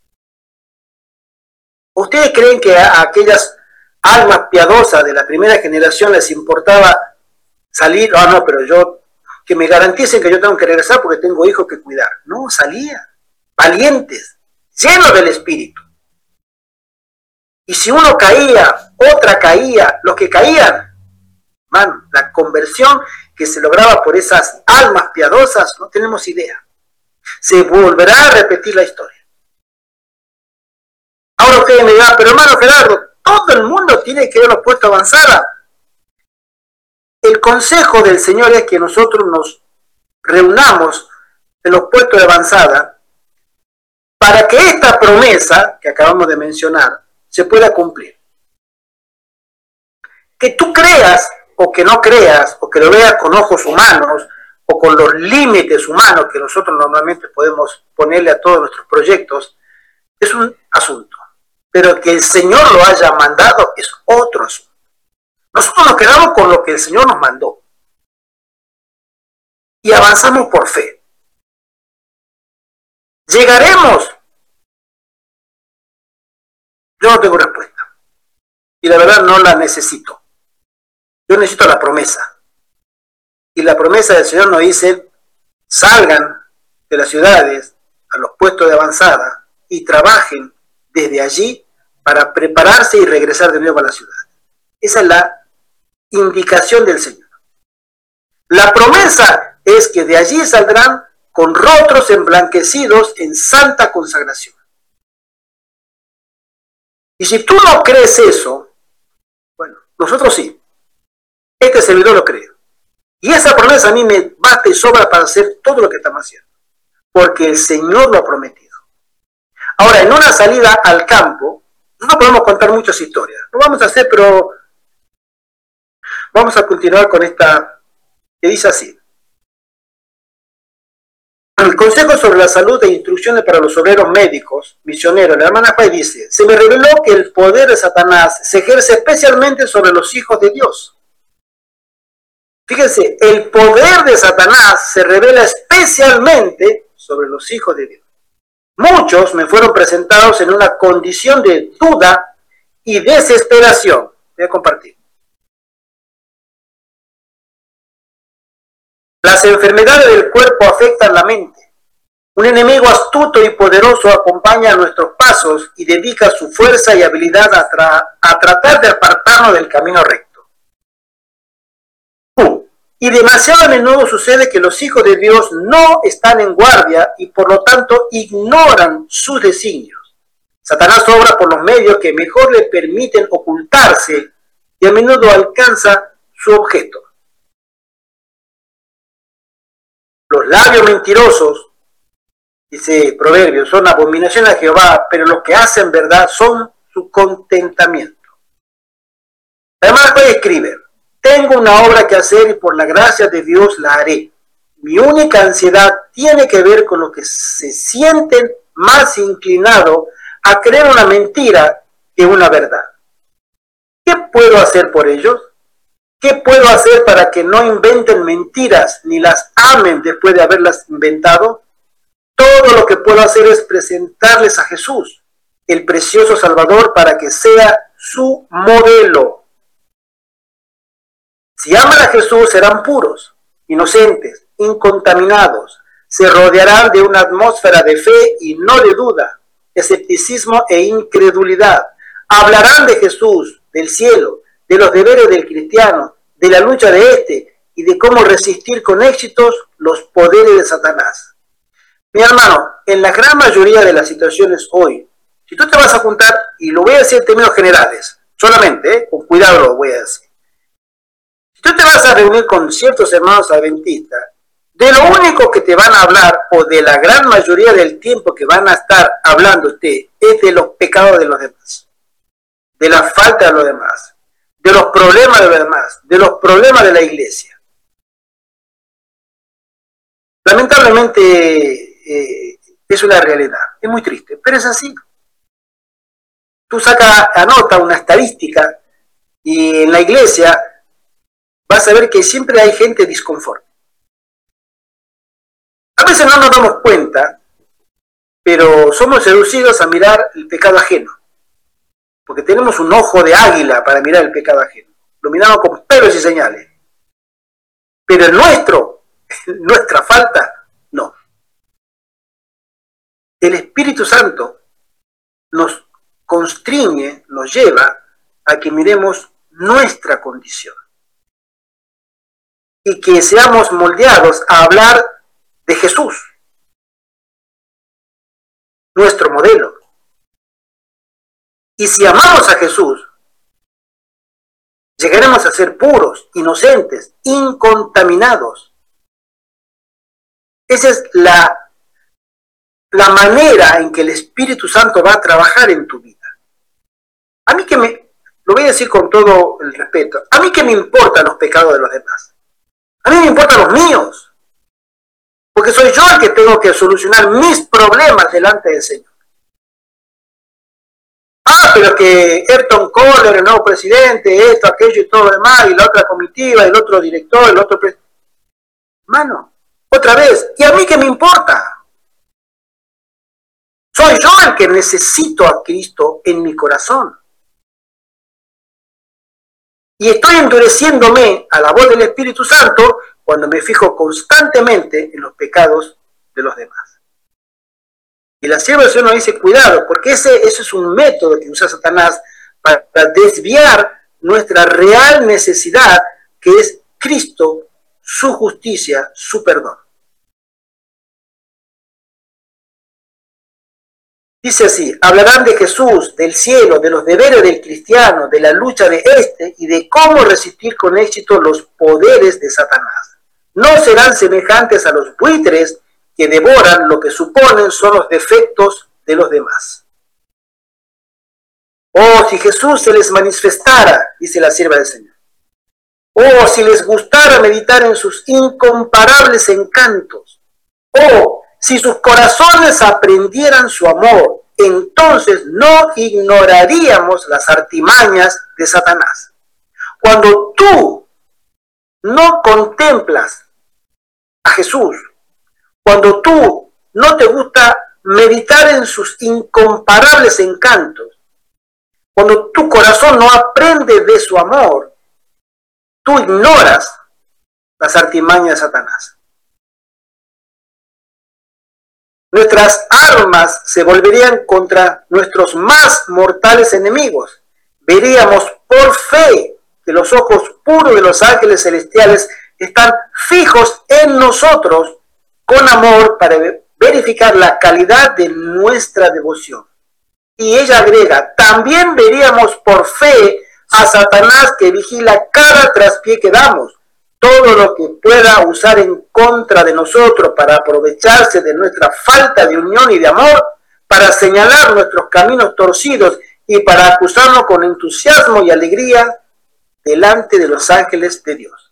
¿Ustedes creen que a aquellas almas piadosas de la primera generación les importaba salir? Ah, no, pero yo, que me garanticen que yo tengo que regresar porque tengo hijos que cuidar. No, salían, valientes, llenos del Espíritu. Y si uno caía, otra caía, los que caían, man, la conversión que se lograba por esas almas piadosas, no tenemos idea. Se volverá a repetir la historia. Ahora ustedes me dirán, pero hermano Gerardo, todo el mundo tiene que ir a los puestos avanzados. El consejo del Señor es que nosotros nos reunamos en los puestos de avanzada para que esta promesa que acabamos de mencionar se pueda cumplir. Que tú creas o que no creas, o que lo veas con ojos humanos, o con los límites humanos que nosotros normalmente podemos ponerle a todos nuestros proyectos, es un asunto. Pero que el Señor lo haya mandado es otro asunto. Nosotros nos quedamos con lo que el Señor nos mandó. Y avanzamos por fe. ¿Llegaremos? Yo no tengo respuesta. Y la verdad no la necesito. Yo necesito la promesa. Y la promesa del Señor nos dice, salgan de las ciudades a los puestos de avanzada y trabajen desde allí para prepararse y regresar de nuevo a la ciudad. Esa es la indicación del Señor. La promesa es que de allí saldrán con rostros emblanquecidos en santa consagración. Y si tú no crees eso, bueno, nosotros sí. Este servidor lo cree. Y esa promesa a mí me basta y sobra para hacer todo lo que estamos haciendo. Porque el Señor lo ha prometido. Ahora, en una salida al campo, no podemos contar muchas historias. Lo vamos a hacer, pero vamos a continuar con esta que dice así. El consejo sobre la salud e instrucciones para los obreros médicos, misioneros. La hermana Pay dice, se me reveló que el poder de Satanás se ejerce especialmente sobre los hijos de Dios. Fíjense, el poder de Satanás se revela especialmente sobre los hijos de Dios. Muchos me fueron presentados en una condición de duda y desesperación. Voy a compartir. Las enfermedades del cuerpo afectan la mente. Un enemigo astuto y poderoso acompaña nuestros pasos y dedica su fuerza y habilidad a, tra a tratar de apartarnos del camino recto. Y demasiado a menudo sucede que los hijos de Dios no están en guardia y por lo tanto ignoran sus designios. Satanás obra por los medios que mejor le permiten ocultarse y a menudo alcanza su objeto. Los labios mentirosos Dice Proverbios, son abominación a Jehová, pero los que hacen verdad son su contentamiento. Además, puede escribir, tengo una obra que hacer y por la gracia de Dios la haré. Mi única ansiedad tiene que ver con lo que se sienten más inclinados a creer una mentira que una verdad. ¿Qué puedo hacer por ellos? ¿Qué puedo hacer para que no inventen mentiras ni las amen después de haberlas inventado? Todo lo que puedo hacer es presentarles a Jesús, el precioso Salvador, para que sea su modelo. Si aman a Jesús, serán puros, inocentes, incontaminados. Se rodearán de una atmósfera de fe y no de duda, escepticismo e incredulidad. Hablarán de Jesús, del cielo, de los deberes del cristiano, de la lucha de éste y de cómo resistir con éxitos los poderes de Satanás. Mi hermano, en la gran mayoría de las situaciones hoy, si tú te vas a juntar, y lo voy a decir en términos generales, solamente, ¿eh? Con cuidado lo voy a decir. Si tú te vas a reunir con ciertos hermanos adventistas, de lo único que te van a hablar, o de la gran mayoría del tiempo que van a estar hablándote, es de los pecados de los demás, de la falta de los demás, de los problemas de los demás, de los problemas de la iglesia. Lamentablemente, eh, es una realidad, es muy triste, pero es así. Tú sacas, anota una estadística, y en la iglesia vas a ver que siempre hay gente disconforme. A veces no nos damos cuenta, pero somos seducidos a mirar el pecado ajeno, porque tenemos un ojo de águila para mirar el pecado ajeno. Lo miramos con pelos y señales. Pero el nuestro, nuestra falta, no. El Espíritu Santo nos constriñe, nos lleva a que miremos nuestra condición y que seamos moldeados a hablar de Jesús, nuestro modelo. Y si amamos a Jesús, llegaremos a ser puros, inocentes, incontaminados. Esa es la, la manera en que el Espíritu Santo va a trabajar en tu vida. A mí que me, lo voy a decir con todo el respeto, a mí que me importan los pecados de los demás. A mí me importan los míos. Porque soy yo el que tengo que solucionar mis problemas delante del Señor. Ah, pero que Ayrton Kohler, el nuevo presidente, esto, aquello y todo lo demás, y la otra comitiva, el otro director, el otro presidente. Mano, otra vez, ¿y a mí qué me importa? Soy yo el que necesito a Cristo en mi corazón. Y estoy endureciéndome a la voz del Espíritu Santo cuando me fijo constantemente en los pecados de los demás. Y la sierva del Señor nos dice, cuidado, porque ese, ese es un método que usa Satanás para desviar nuestra real necesidad, que es Cristo, su justicia, su perdón. Dice así, hablarán de Jesús, del cielo, de los deberes del cristiano, de la lucha de éste y de cómo resistir con éxito los poderes de Satanás. No serán semejantes a los buitres que devoran lo que suponen son los defectos de los demás. Oh, si Jesús se les manifestara, dice la sierva del Señor. Oh, si les gustara meditar en sus incomparables encantos. Oh, si sus corazones aprendieran su amor, entonces no ignoraríamos las artimañas de Satanás. Cuando tú no contemplas a Jesús, cuando tú no te gusta meditar en sus incomparables encantos, cuando tu corazón no aprende de su amor, tú ignoras las artimañas de Satanás. Nuestras armas se volverían contra nuestros más mortales enemigos. Veríamos por fe que los ojos puros de los ángeles celestiales están fijos en nosotros con amor para verificar la calidad de nuestra devoción. Y ella agrega, también veríamos por fe a Satanás que vigila cada traspié que damos, todo lo que pueda usar en contra de nosotros para aprovecharse de nuestra falta de unión y de amor, para señalar nuestros caminos torcidos y para acusarnos con entusiasmo y alegría delante de los ángeles de Dios.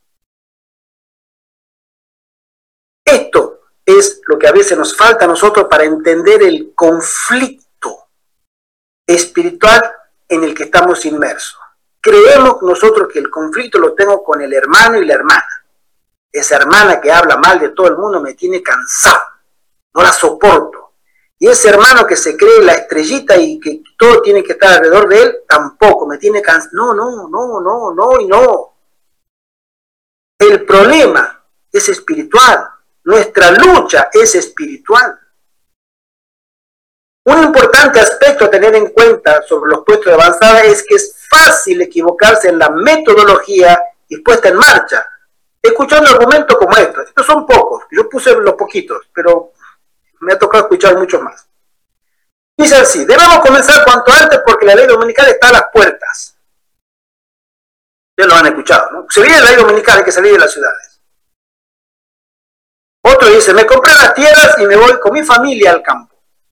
Esto es lo que a veces nos falta a nosotros para entender el conflicto espiritual en el que estamos inmersos. Creemos nosotros que el conflicto lo tengo con el hermano y la hermana. Esa hermana que habla mal de todo el mundo me tiene cansado, no la soporto. Y ese hermano que se cree la estrellita y que todo tiene que estar alrededor de él, tampoco, me tiene cansado. No, no, no, no, no y no. El problema es espiritual, nuestra lucha es espiritual. Un importante aspecto a tener en cuenta sobre los puestos de avanzada es que es fácil equivocarse en la metodología y puesta en marcha, escuchando argumentos como estos. Estos son pocos, yo puse los poquitos, pero me ha tocado escuchar muchos más. Dice así: debemos comenzar cuanto antes porque la ley dominical está a las puertas. Ya lo han escuchado, ¿no? Se viene la ley dominical, hay que salir de las ciudades. Otro dice: me compré las tierras y me voy con mi familia al campo.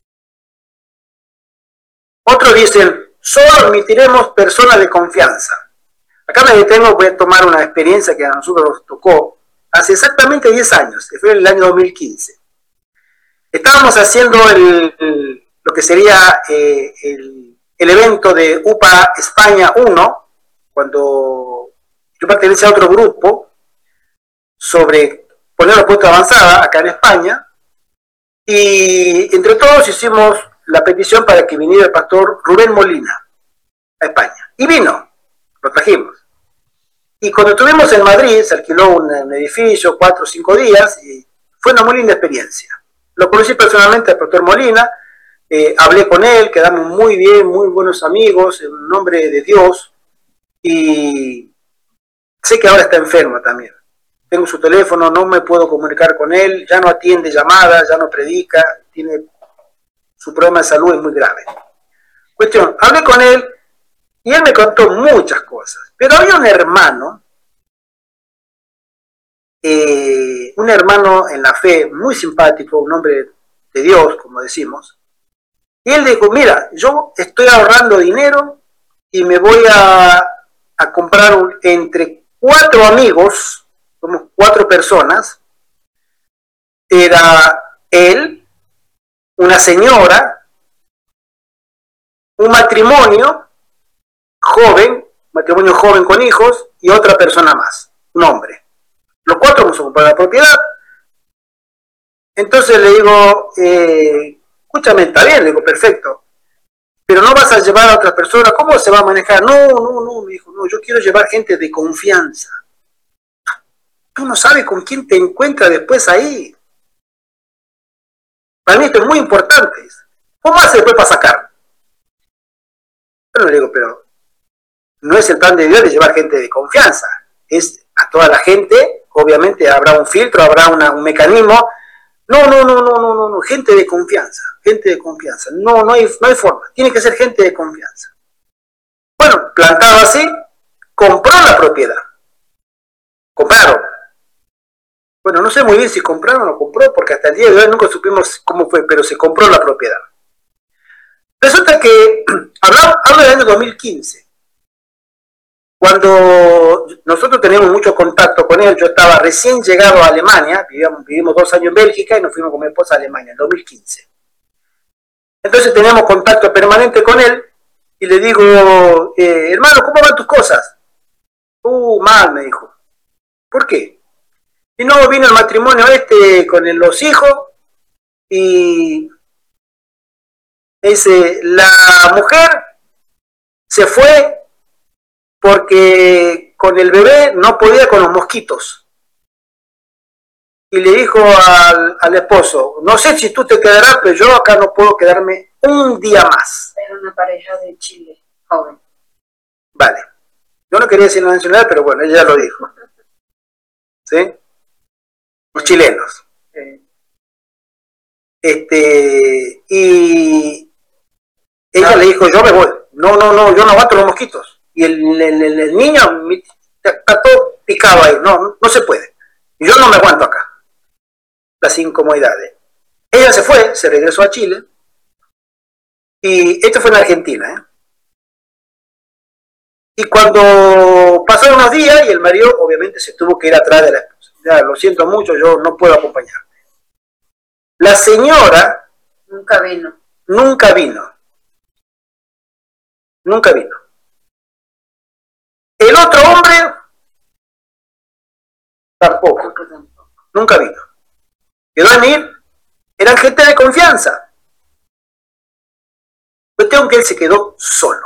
Otros dicen: solo admitiremos personas de confianza. Acá me detengo, voy a tomar una experiencia que a nosotros nos tocó hace exactamente diez años, que fue en el año dos mil quince. Estábamos haciendo el, el, lo que sería eh, el, el evento de U P A España uno, cuando yo pertenecía a otro grupo, sobre poner los puestos de avanzada acá en España, y entre todos hicimos la petición para que viniera el pastor Rubén Molina a España. Y vino, lo trajimos. Y cuando estuvimos en Madrid, se alquiló un, un edificio, cuatro o cinco días, y fue una muy linda experiencia. Lo conocí personalmente al pastor Molina, eh, hablé con él, quedamos muy bien, muy buenos amigos, en nombre de Dios, y sé que ahora está enfermo también. Tengo su teléfono, no me puedo comunicar con él, ya no atiende llamadas, ya no predica, tiene... su problema de salud es muy grave. Cuestión, hablé con él y él me contó muchas cosas. Pero había un hermano, eh, un hermano en la fe, muy simpático, un hombre de Dios, como decimos. Y él dijo: mira, yo estoy ahorrando dinero y me voy a, a comprar un, entre cuatro amigos, somos cuatro personas, era él, una señora, un matrimonio joven, matrimonio joven con hijos, y otra persona más, un hombre. Los cuatro vamos a comprar la propiedad. Entonces le digo, eh, escúchame, está bien, le digo, perfecto, pero no vas a llevar a otras personas, ¿cómo se va a manejar? No, no, no, me dijo, no, yo quiero llevar gente de confianza. Tú no sabes con quién te encuentras después ahí. Para mí esto es muy importante. ¿Cómo hace después para sacar? Bueno, le digo, pero no es el plan de Dios de llevar gente de confianza. Es a toda la gente, obviamente habrá un filtro, habrá una, un mecanismo. No, no, no, no, no, no, no, gente de confianza, gente de confianza. No, no hay, no hay forma. Tiene que ser gente de confianza. Bueno, plantado así, compró la propiedad. Compraron. Bueno, no sé muy bien si compraron o no compró, porque hasta el día de hoy nunca supimos cómo fue, pero se compró la propiedad. Resulta que, hablo, hablo del año dos mil quince, cuando nosotros teníamos mucho contacto con él. Yo estaba recién llegado a Alemania, vivíamos, vivimos dos años en Bélgica y nos fuimos con mi esposa a Alemania en dos mil quince. Entonces teníamos contacto permanente con él y le digo, eh, hermano, ¿cómo van tus cosas? Uh, mal, me dijo. ¿Por qué? Y no, vino el matrimonio este con los hijos y dice, la mujer se fue porque con el bebé no podía con los mosquitos. Y le dijo al, al esposo, no sé si tú te quedarás, pero yo acá no puedo quedarme un día más. Era una pareja de Chile, joven. Vale. Yo no quería decir la nacionalidad, pero bueno, ella ya lo dijo. ¿Sí? Los chilenos. Este, y ella ah. le dijo, yo me voy. No, no, no, yo no aguanto los mosquitos. Y el, el, el, el niño está todo picado ahí, no, no se puede. Yo no me aguanto acá, las incomodidades. Ella se fue, se regresó a Chile, y esto fue en Argentina, ¿eh? Y cuando pasaron unos días y el marido obviamente se tuvo que ir atrás de la esposa. Ya, lo siento mucho, yo no puedo acompañarte. La señora nunca vino. Nunca vino. Nunca vino. El otro hombre tampoco. Nunca vino. Quedó en ir. Eran gente de confianza. Cuestión que él se quedó solo.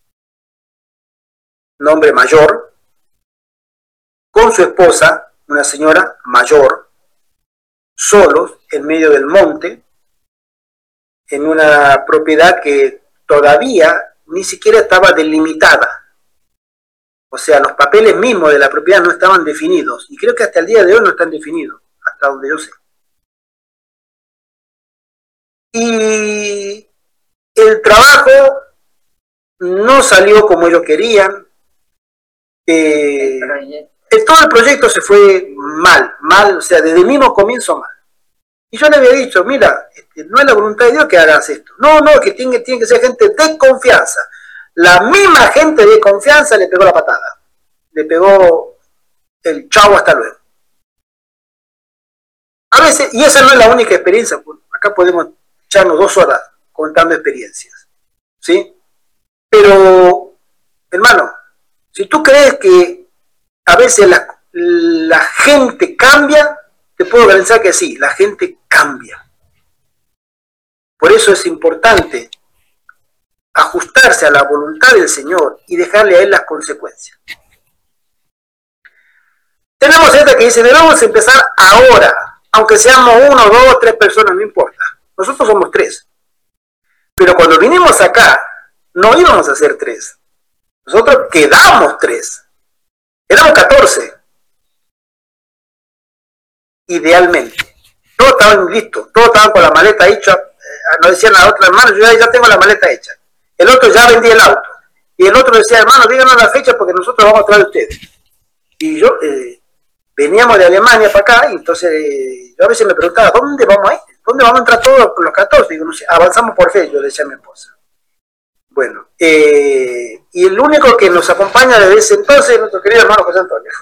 Un hombre mayor, con su esposa, una señora mayor, solos en medio del monte, en una propiedad que todavía ni siquiera estaba delimitada. O sea, los papeles mismos de la propiedad no estaban definidos, y creo que hasta el día de hoy no están definidos, hasta donde yo sé. Y el trabajo no salió como ellos querían. Eh, el todo el proyecto se fue mal, mal, o sea, desde el mismo comienzo mal. Y yo le había dicho, mira, este, no es la voluntad de Dios que hagas esto. No, no, que tiene, tiene que ser gente de confianza. La misma gente de confianza le pegó la patada. Le pegó el chavo hasta luego. A veces, y esa no es la única experiencia, acá podemos echarnos dos horas contando experiencias, ¿sí? Pero, hermano, si tú crees que a veces la, la gente cambia, te puedo garantizar que sí, la gente cambia. Por eso es importante ajustarse a la voluntad del Señor y dejarle a Él las consecuencias. Tenemos esta que dice, debemos empezar ahora, aunque seamos uno, dos, tres personas, no importa. Nosotros somos tres. Pero cuando vinimos acá, no íbamos a ser tres. Nosotros quedamos tres. Éramos catorce. Idealmente. Todos estaban listos. Todos estaban con la maleta hecha. Eh, nos decían a otra hermano, yo ya tengo la maleta hecha. El otro ya vendía el auto. Y el otro decía, hermano, díganos la fecha porque nosotros vamos a traer a ustedes. Y yo, eh, veníamos de Alemania para acá, y entonces eh, yo a veces me preguntaba, ¿dónde vamos a ir? ¿Dónde vamos a entrar todos los catorce? Digo, no sé, avanzamos por fe, yo le decía a mi esposa. Bueno, eh, y el único que nos acompaña desde ese entonces es nuestro querido hermano José Antonio.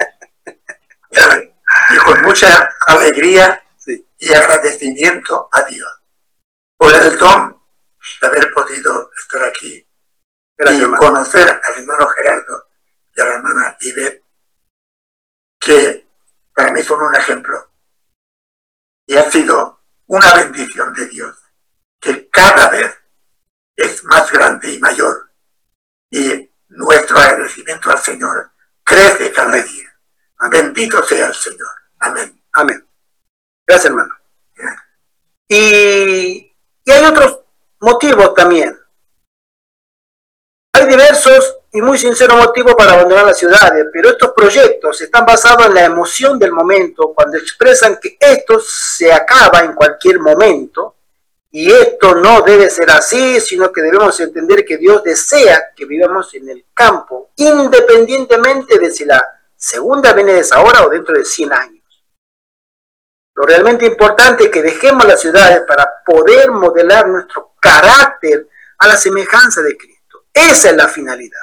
Y con mucha alegría, sí, y agradecimiento a Dios por el don de haber podido estar aquí. Gracias, y hermano. Conocer al hermano Gerardo y a la hermana Ivette, que para mí son un ejemplo. Y ha sido una bendición de Dios, que cada vez es más grande y mayor. Y nuestro agradecimiento al Señor crece cada día. Bendito sea el Señor. Amén. Amén. Gracias, hermano. Y, y hay otros motivos también. Hay diversos y muy sinceros motivos para abandonar las ciudades, pero estos proyectos están basados en la emoción del momento, cuando expresan que esto se acaba en cualquier momento, y esto no debe ser así, sino que debemos entender que Dios desea que vivamos en el campo, independientemente de si la segunda viene es ahora o dentro de cien años. Lo realmente importante es que dejemos las ciudades para poder modelar nuestro carácter a la semejanza de Cristo. Esa es la finalidad.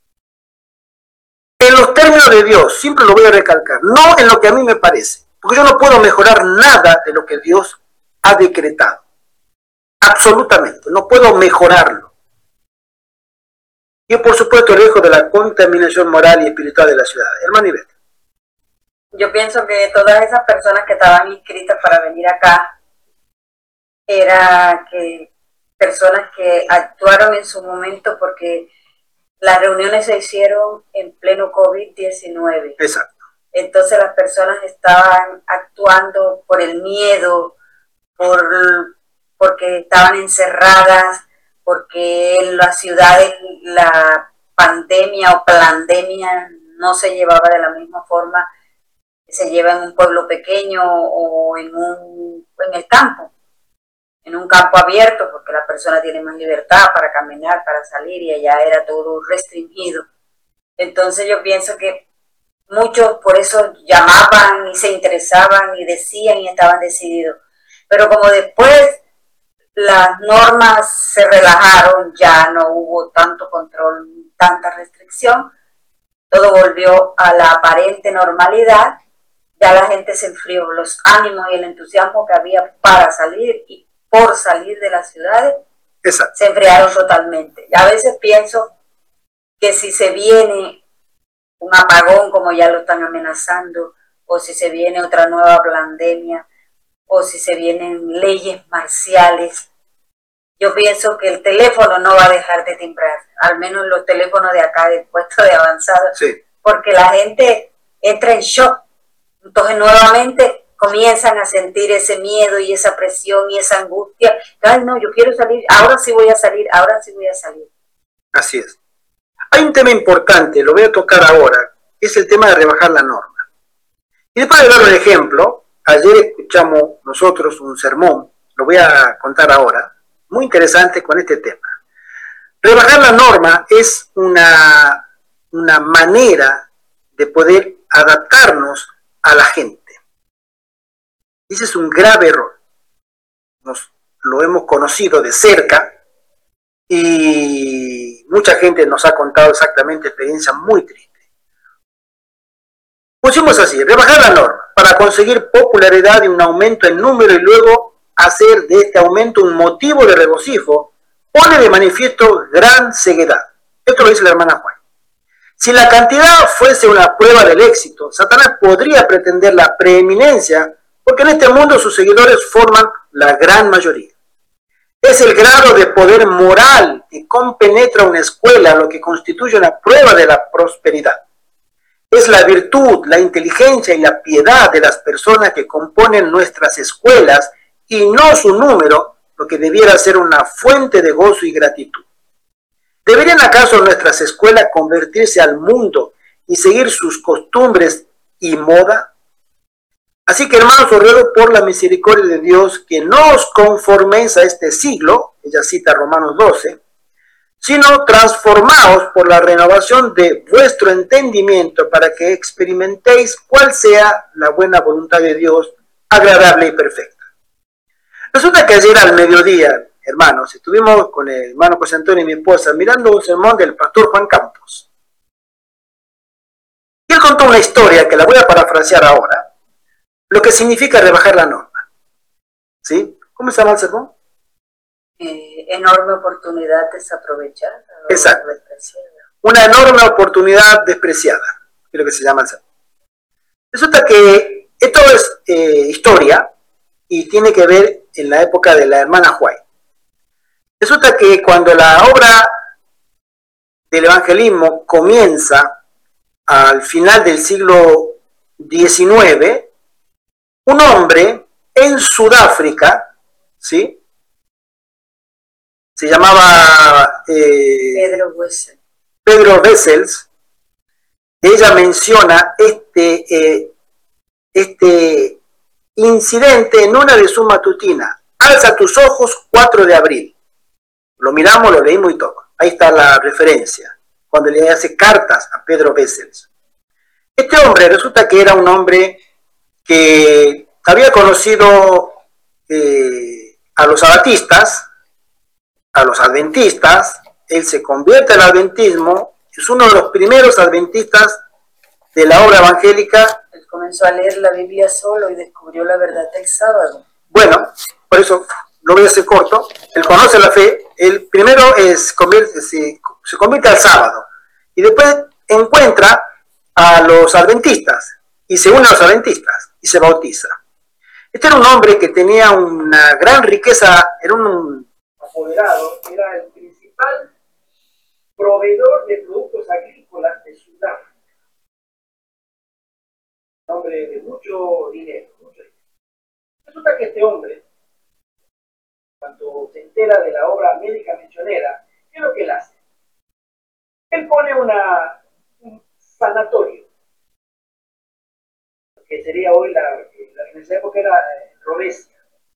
En los términos de Dios, siempre lo voy a recalcar, no en lo que a mí me parece, porque yo no puedo mejorar nada de lo que Dios ha decretado. Absolutamente, no puedo mejorarlo. Y por supuesto lejos de la contaminación moral y espiritual de la ciudad. Hermano Ivette. Yo pienso que todas esas personas que estaban inscritas para venir acá eran que personas que actuaron en su momento porque las reuniones se hicieron en pleno COVID diecinueve. Exacto. Entonces las personas estaban actuando por el miedo, por, porque estaban encerradas, porque en las ciudades la pandemia o pandemia no se llevaba de la misma forma que se lleva en un pueblo pequeño o en, un, en el campo, en un campo abierto, porque la persona tiene más libertad para caminar, para salir, y allá era todo restringido. Entonces yo pienso que muchos por eso llamaban y se interesaban y decían y estaban decididos. Pero como después las normas se relajaron, ya no hubo tanto control, tanta restricción, todo volvió a la aparente normalidad, ya la gente se enfrió, los ánimos y el entusiasmo que había para salir y por salir de las ciudades, Exacto. se enfriaron totalmente. Y a veces pienso que si se viene un apagón como ya lo están amenazando, o si se viene otra nueva pandemia, o si se vienen leyes marciales, yo pienso que el teléfono no va a dejar de timbrar, al menos los teléfonos de acá del puesto de avanzado, sí. porque la gente entra en shock, entonces nuevamente comienzan a sentir ese miedo y esa presión y esa angustia, ay no, yo quiero salir, ahora sí voy a salir, ahora sí voy a salir. Así es. Hay un tema importante, lo voy a tocar ahora, que es el tema de rebajar la norma. Y después de dar un ejemplo, ayer escuchamos nosotros un sermón, lo voy a contar ahora, muy interesante con este tema. Rebajar la norma es una, una manera de poder adaptarnos a la gente. Ese es un grave error. Nos, lo hemos conocido de cerca y mucha gente nos ha contado exactamente experiencias muy tristes. Pusimos así, rebajar la norma para conseguir popularidad y un aumento en número y luego hacer de este aumento un motivo de regocijo, pone de manifiesto gran ceguedad. Esto lo dice la hermana Juan. Si la cantidad fuese una prueba del éxito, Satanás podría pretender la preeminencia, porque en este mundo sus seguidores forman la gran mayoría. Es el grado de poder moral que compenetra una escuela lo que constituye una prueba de la prosperidad. Es la virtud, la inteligencia y la piedad de las personas que componen nuestras escuelas y no su número, lo que debiera ser una fuente de gozo y gratitud. ¿Deberían acaso nuestras escuelas convertirse al mundo y seguir sus costumbres y moda? Así que, hermanos, os ruego por la misericordia de Dios que no os conforméis a este siglo, ella cita Romanos doce, sino transformaos por la renovación de vuestro entendimiento para que experimentéis cuál sea la buena voluntad de Dios, agradable y perfecta. Resulta que ayer al mediodía, hermanos, estuvimos con el hermano José Antonio y mi esposa mirando un sermón del pastor Juan Campos. Y él contó una historia que la voy a parafrasear ahora, lo que significa rebajar la norma. ¿Sí? ¿Cómo se llama el sermón? Eh, enorme oportunidad desaprovechada. Exacto. Despreciada. Una enorme oportunidad despreciada, es lo que se llama el sermón. Resulta que esto es eh, historia y tiene que ver en la época de la hermana White. Resulta que cuando la obra del evangelismo comienza al final del siglo diecinueve, un hombre en Sudáfrica, ¿sí? Se llamaba eh, Pedro Wessels. Pedro Wessels. Ella menciona este, eh, este incidente en una de sus matutinas. Alza tus ojos, cuatro de abril. Lo miramos, lo leímos y todo. Ahí está la referencia, cuando le hace cartas a Pedro Wessels. Este hombre resulta que era un hombre que había conocido eh, a los abatistas, a los adventistas. Él se convierte al adventismo, es uno de los primeros adventistas de la obra evangélica. Él comenzó a leer la Biblia solo y descubrió la verdad del sábado. Bueno, por eso lo voy a hacer corto. Él conoce la fe. El primero es, convierte, se, se convierte al sábado y después encuentra a los adventistas y se une a los adventistas y se bautiza. Este era un hombre que tenía una gran riqueza, era un apoderado, era el principal proveedor de productos agrícolas de Sudáfrica. Un hombre de mucho dinero, mucho dinero. Resulta que este hombre, cuando se entera de la obra médica misionera, ¿qué es lo que él hace? Él pone una, un sanatorio, que sería hoy, la, la, en esa época era Rhodesia.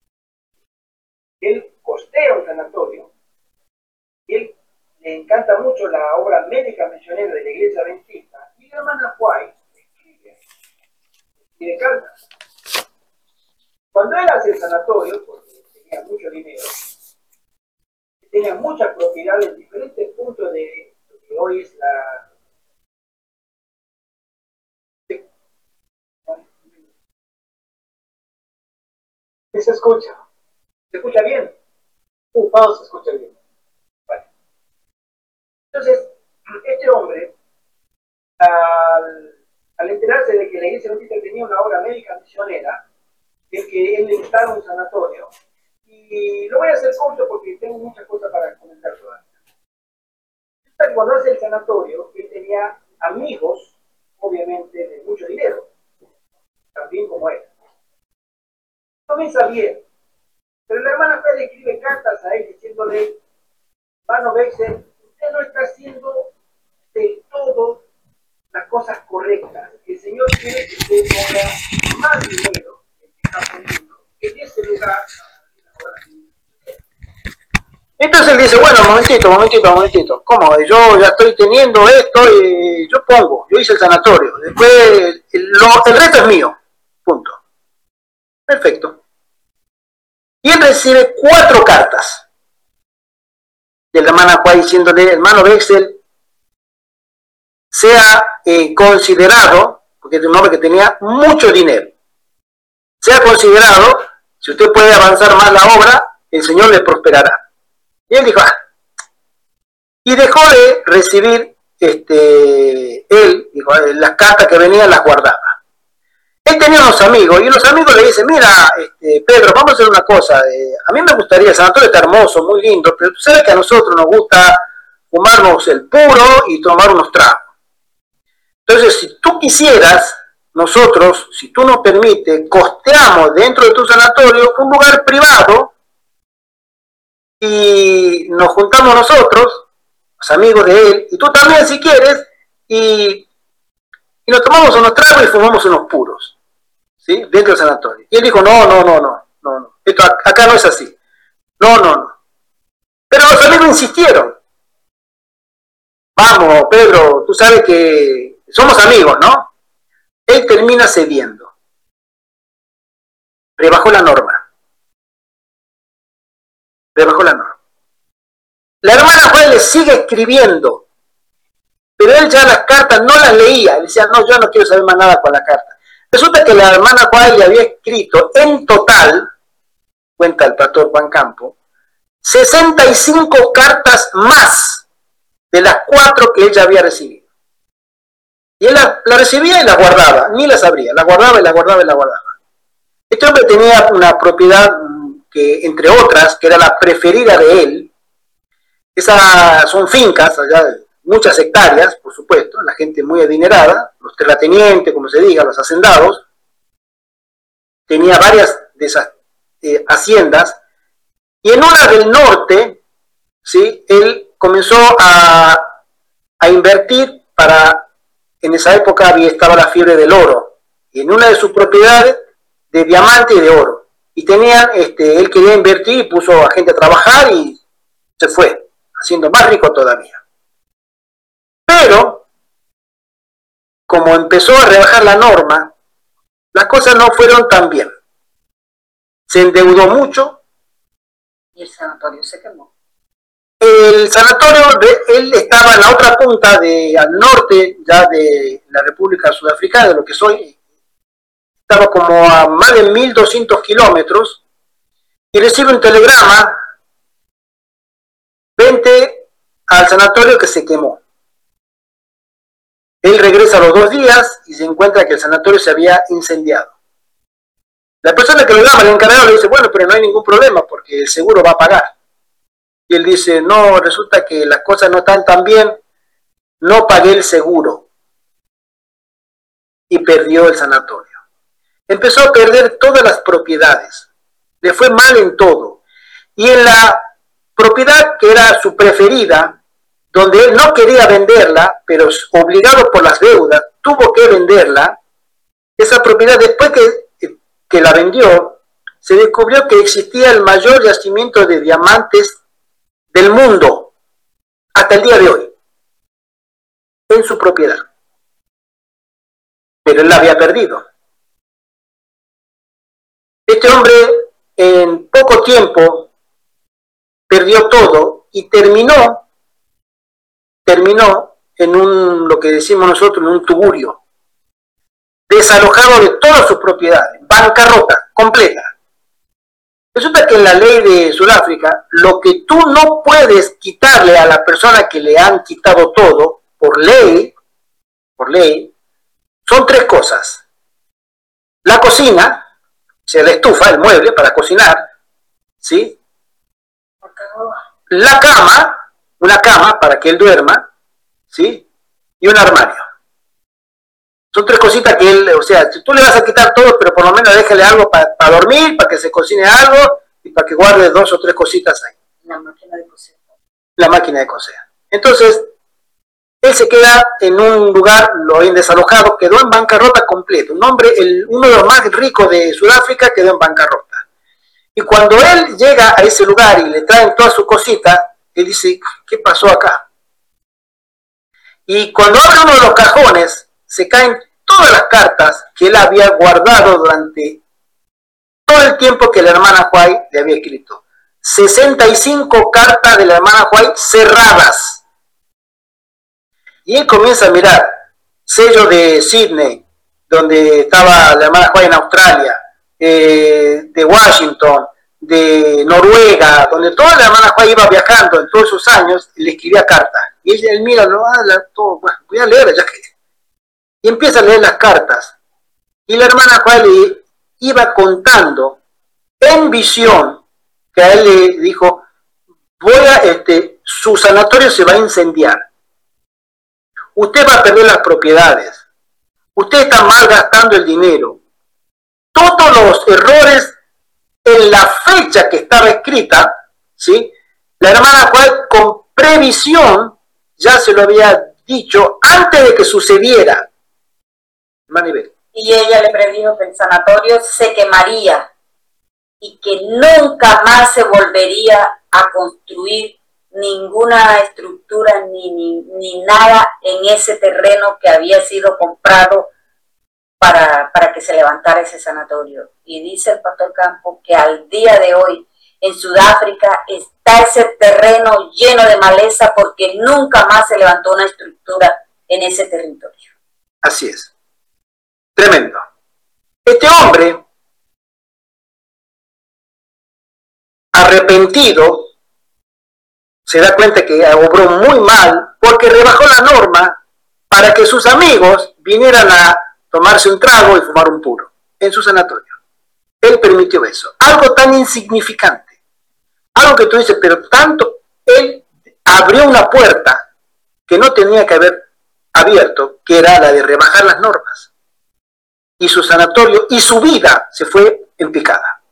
Él costea un sanatorio, él le encanta mucho la obra médica misionera de la iglesia adventista, y la hermana White y de cartas. Cuando él hace el sanatorio, porque tenía mucho dinero, tenía muchas propiedades en diferentes puntos de lo que hoy es la... ¿Qué se escucha? ¿Se escucha bien? Uh, no se escucha bien. Vale. Entonces, este hombre, al, al enterarse de que la iglesia Bautista tenía una obra médica misionera, de que él necesitaba un sanatorio, y lo voy a hacer corto porque tengo muchas cosas para comentar todavía. Cuando hace el sanatorio, él tenía amigos, obviamente, de mucho dinero, también como él. Comienza bien, pero la hermana Fe le escribe cartas a él diciéndole: hermano Bexel, usted no está haciendo del todo las cosas correctas. El Señor quiere que usted ponga más dinero en que está poniendo en ese lugar. Entonces él dice: bueno, momentito, momentito, momentito. ¿Cómo? Yo ya estoy teniendo esto y yo pongo, yo hice el sanatorio. Después el, lo, el resto es mío. Punto. Perfecto. Y él recibe cuatro cartas del hermano Juan diciéndole: hermano Bexel, sea eh, considerado, porque es un hombre que tenía mucho dinero, sea considerado, si usted puede avanzar más la obra, el Señor le prosperará. Y él dijo: ah. Y dejó de recibir, este, él, dijo, las cartas que venían las guardaba. Él tenía unos amigos, y los amigos le dicen: mira, este, Pedro, vamos a hacer una cosa, eh, a mí me gustaría, el sanatorio está hermoso, muy lindo, pero tú sabes que a nosotros nos gusta fumarnos el puro y tomar unos tragos. Entonces, si tú quisieras, nosotros, si tú nos permites, costeamos dentro de tu sanatorio un lugar privado, y nos juntamos nosotros, los amigos de él, y tú también si quieres, y, y nos tomamos unos tragos y fumamos unos puros, ¿sí? Dentro del sanatorio. Y él dijo: no, no, no, no, no, no. Esto acá no es así. No, no, no. Pero los amigos insistieron. Vamos, Pedro, tú sabes que somos amigos, ¿no? Él termina cediendo. Rebajó la norma. Rebajó la norma. La hermana Juan le sigue escribiendo, pero él ya las cartas no las leía. Él decía: no, yo no quiero saber más nada con la carta. Resulta que la hermana Juan le había escrito en total, cuenta el pastor Juan Campo, sesenta y cinco cartas más de las cuatro que ella había recibido. Y él la, la recibía y las guardaba, ni las abría, las guardaba y las guardaba y las guardaba. Este hombre tenía una propiedad que, entre otras, que era la preferida de él. Esas son fincas, allá, muchas hectáreas, por supuesto, la gente muy adinerada, los terratenientes, como se diga, los hacendados. Tenía varias de esas eh, haciendas, y en una del norte, ¿sí?, él comenzó a, a invertir para, en esa época había, estaba la fiebre del oro, y en una de sus propiedades, de diamante y de oro, y tenían, este, él quería invertir y puso a gente a trabajar y se fue, haciendo más rico todavía. Pero, como empezó a rebajar la norma, las cosas no fueron tan bien. Se endeudó mucho. Y el sanatorio se quemó. El sanatorio, de, él estaba en la otra punta, de, al norte ya de la República Sudafricana, de lo que soy. Estaba como a más de mil doscientos kilómetros, y recibe un telegrama: vente al sanatorio que se quemó. Él regresa a los dos días y se encuentra que el sanatorio se había incendiado. La persona que lo llama, el encargado, le dice: bueno, pero no hay ningún problema porque el seguro va a pagar. Y él dice: no, resulta que las cosas no están tan bien, no pagué el seguro. Y perdió el sanatorio. Empezó a perder todas las propiedades. Le fue mal en todo. Y en la propiedad que era su preferida, donde él no quería venderla, pero obligado por las deudas, tuvo que venderla, esa propiedad, después que, que la vendió, se descubrió que existía el mayor yacimiento de diamantes del mundo, hasta el día de hoy, en su propiedad. Pero él la había perdido. Este hombre en poco tiempo perdió todo y terminó, terminó en un, lo que decimos nosotros, en un tugurio, desalojado de todas sus propiedades, bancarrota completa. Resulta que en la ley de Sudáfrica, lo que tú no puedes quitarle a la persona que le han quitado todo, por ley, por ley, son tres cosas. La cocina, o sea, la estufa, el mueble para cocinar, ¿sí? La cama, una cama para que él duerma, ¿sí? Y un armario. Son tres cositas que él, o sea, si tú le vas a quitar todo, pero por lo menos déjale algo para pa dormir, para que se cocine algo y para que guarde dos o tres cositas ahí. La máquina de coser. La máquina de coser. Entonces, él se queda en un lugar, lo habían desalojado, quedó en bancarrota completa. Un hombre, el, uno de los más ricos de Sudáfrica, quedó en bancarrota. Y cuando él llega a ese lugar y le traen toda su cosita, él dice, ¿qué pasó acá? Y cuando abre uno de los cajones, se caen todas las cartas que él había guardado durante todo el tiempo que la hermana White le había escrito. sesenta y cinco cartas de la hermana White cerradas. Y él comienza a mirar sello de Sydney, donde estaba la hermana White en Australia, eh, de Washington, de Noruega, donde toda la hermana White iba viajando en todos esos años, y le escribía cartas. Y ella, él mira, no, ah, la, todo, bueno, voy a leer, ya que... Y empieza a leer las cartas. Y la hermana White le iba contando en visión, que a él le dijo, voy a, este, su sanatorio se va a incendiar. Usted va a perder las propiedades. Usted está mal gastando el dinero. Todos los errores en la fecha que estaba escrita, ¿sí? La hermana White con previsión ya se lo había dicho antes de que sucediera. Maribel. Y ella le predijo que el sanatorio se quemaría y que nunca más se volvería a construir ninguna estructura ni, ni, ni nada en ese terreno que había sido comprado para, para que se levantara ese sanatorio. Y dice el pastor Campos que al día de hoy en Sudáfrica está ese terreno lleno de maleza porque nunca más se levantó una estructura en ese territorio. Así es. Tremendo. Este hombre, arrepentido, se da cuenta que obró muy mal porque rebajó la norma para que sus amigos vinieran a tomarse un trago y fumar un puro en su sanatorio. Él permitió eso. Algo tan insignificante. Algo que tú dices, pero tanto, él abrió una puerta que no tenía que haber abierto, que era la de rebajar las normas. Y su sanatorio y su vida se fue en picada.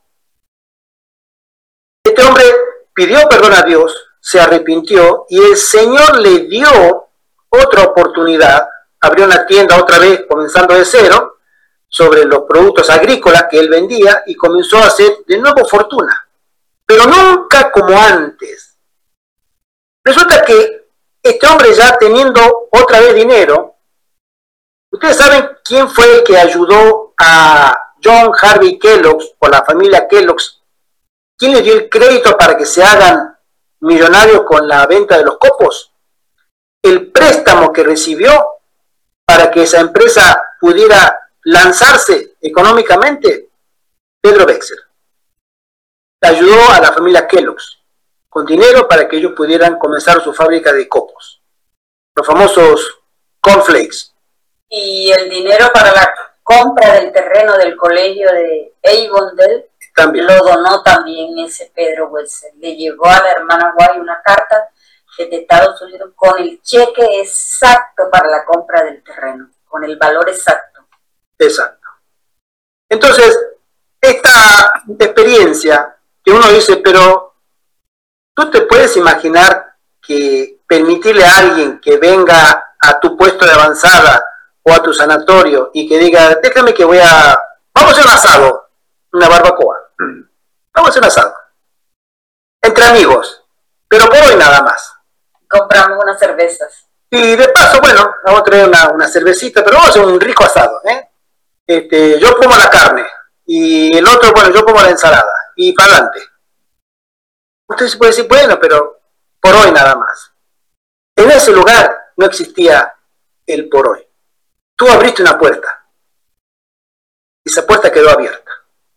Este hombre pidió perdón a Dios, se arrepintió y el Señor le dio otra oportunidad, abrió una tienda otra vez comenzando de cero sobre los productos agrícolas que él vendía y comenzó a hacer de nuevo fortuna, pero nunca como antes. Resulta que este hombre ya teniendo otra vez dinero, ustedes saben quién fue el que ayudó a John Harvey Kellogg o la familia Kellogg, quién le dio el crédito para que se hagan millonarios con la venta de los copos, el préstamo que recibió para que esa empresa pudiera lanzarse económicamente, Pedro Wexler ayudó a la familia Kellogg con dinero para que ellos pudieran comenzar su fábrica de copos, los famosos cornflakes. Y el dinero para la compra del terreno del colegio de Avondale también lo donó también ese Pedro Wexler. Le llegó a la hermana White una carta desde Estados Unidos con el cheque exacto para la compra del terreno, con el valor exacto. Exacto. Entonces, esta experiencia que uno dice, pero tú te puedes imaginar que permitirle a alguien que venga a tu puesto de avanzada o a tu sanatorio y que diga, déjame que voy a, vamos a hacer un asado, una barbacoa, vamos a hacer un asado, entre amigos, pero por hoy nada más. Compramos unas cervezas. Y de paso, bueno, vamos a traer una, una cervecita, pero vamos a hacer un rico asado, ¿eh? Este, yo como la carne y el otro, bueno, yo como la ensalada, y para adelante. Usted se puede decir, bueno, pero por hoy nada más. En ese lugar no existía el por hoy. Tú abriste una puerta, y esa puerta quedó abierta.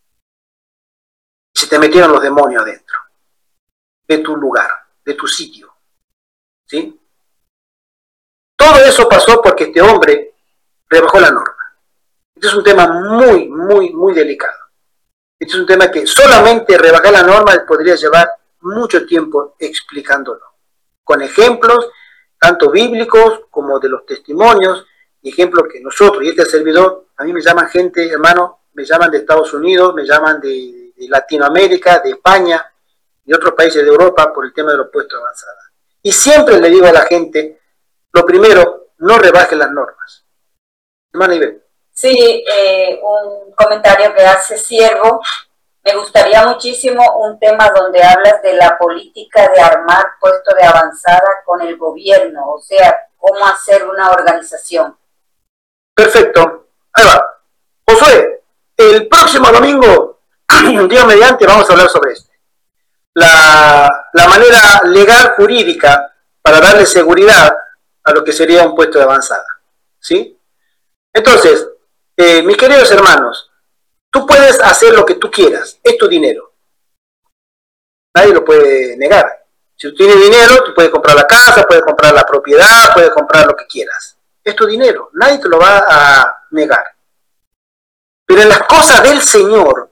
Y se te metieron los demonios adentro, de tu lugar, de tu sitio. ¿Sí? Todo eso pasó porque este hombre rebajó la norma. Este es un tema muy, muy, muy delicado. Este es un tema que solamente rebajar la norma podría llevar mucho tiempo explicándolo, con ejemplos, tanto bíblicos como de los testimonios, y ejemplos que nosotros y este servidor, a mí me llaman gente, hermano, me llaman de Estados Unidos, me llaman de, de Latinoamérica, de España y otros países de Europa por el tema de los puestos avanzados. Y siempre le digo a la gente, lo primero, no rebaje las normas. Hermana Ibel. Sí, eh, un comentario que hace Siervo. Me gustaría muchísimo un tema donde hablas de la política de armar puesto de avanzada con el gobierno, o sea, cómo hacer una organización. Perfecto. Ahí va. Josué, el próximo domingo, día mediante, vamos a hablar sobre esto. La, la manera legal jurídica para darle seguridad a lo que sería un puesto de avanzada. ¿Sí? Entonces, eh, mis queridos hermanos, tú puedes hacer lo que tú quieras, es tu dinero. Nadie lo puede negar. Si tú tienes dinero, tú puedes comprar la casa, puedes comprar la propiedad, puedes comprar lo que quieras. Es tu dinero, nadie te lo va a negar. Pero en las cosas del Señor,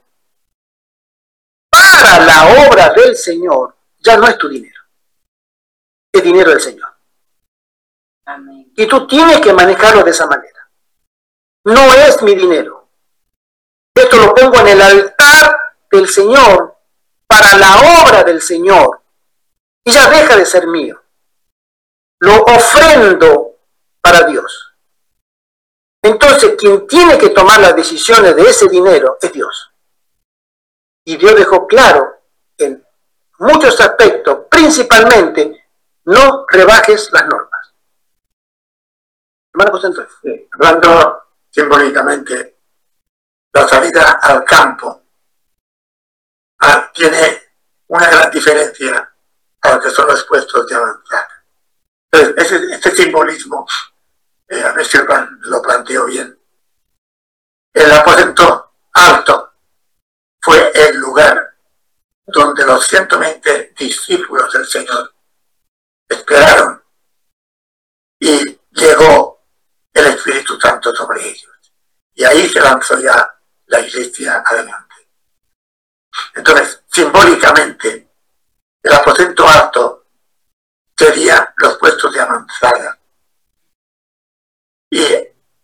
para la obra del Señor, ya no es tu dinero. Es dinero del Señor. Amén. Y tú tienes que manejarlo de esa manera. No es mi dinero. Esto lo pongo en el altar del Señor para la obra del Señor. Y ya deja de ser mío. Lo ofrendo para Dios. Entonces, quien tiene que tomar las decisiones de ese dinero es Dios. Y Dios dejó claro en muchos aspectos, principalmente, no rebajes las normas. Hermano José Antonio. Sí, hablando simbólicamente, la salida al campo ah, tiene una gran diferencia a lo que son los puestos de avanzada. Entonces, ese, este simbolismo, eh, a ver si lo planteo bien. El aposento alto fue el lugar donde los ciento veinte discípulos del Señor esperaron y llegó el Espíritu Santo sobre ellos. Y ahí se lanzó ya la iglesia adelante. Entonces, simbólicamente, el aposento alto serían los puestos de avanzada. Y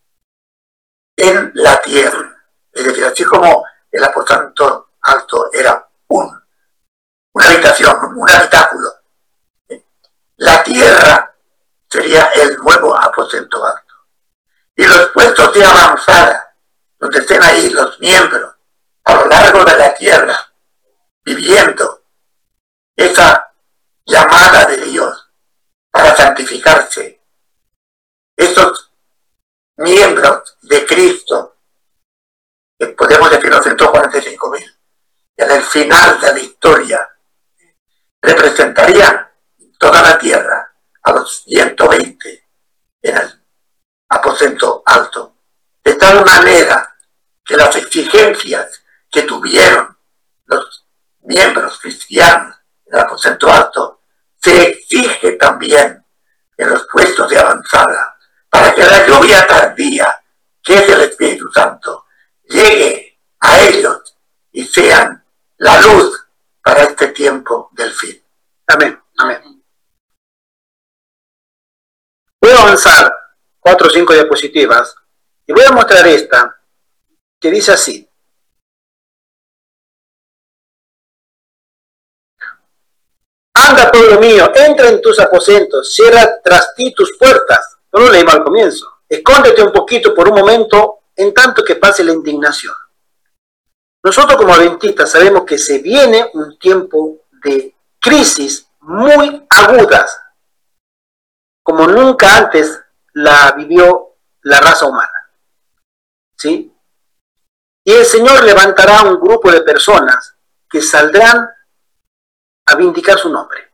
en la tierra, es decir, así como el aposento alto era un, una habitación, un habitáculo, la tierra sería el nuevo aposento alto. Y los puestos de avanzada, donde estén ahí los miembros a lo largo de la tierra, viviendo esa llamada de Dios para santificarse, esos miembros de Cristo, que podemos decir los ciento cuarenta y cinco mil, en el final de la historia, representarían toda la tierra a los ciento veinte en el aposento alto, de tal manera que las exigencias que tuvieron los miembros cristianos en el aposento alto se exige también en los puestos de avanzada, para que la lluvia tardía, que es el Espíritu Santo, llegue a ellos y sean la luz para este tiempo del fin. Amén, amén. Voy a avanzar cuatro o cinco diapositivas y voy a mostrar esta que dice así. Anda, pueblo mío, entra en tus aposentos, cierra tras ti tus puertas. No lo leímos al comienzo. Escóndete un poquito por un momento en tanto que pase la indignación. Nosotros como adventistas sabemos que se viene un tiempo de crisis muy agudas, como nunca antes la vivió la raza humana. ¿Sí? Y el Señor levantará un grupo de personas que saldrán a vindicar su nombre.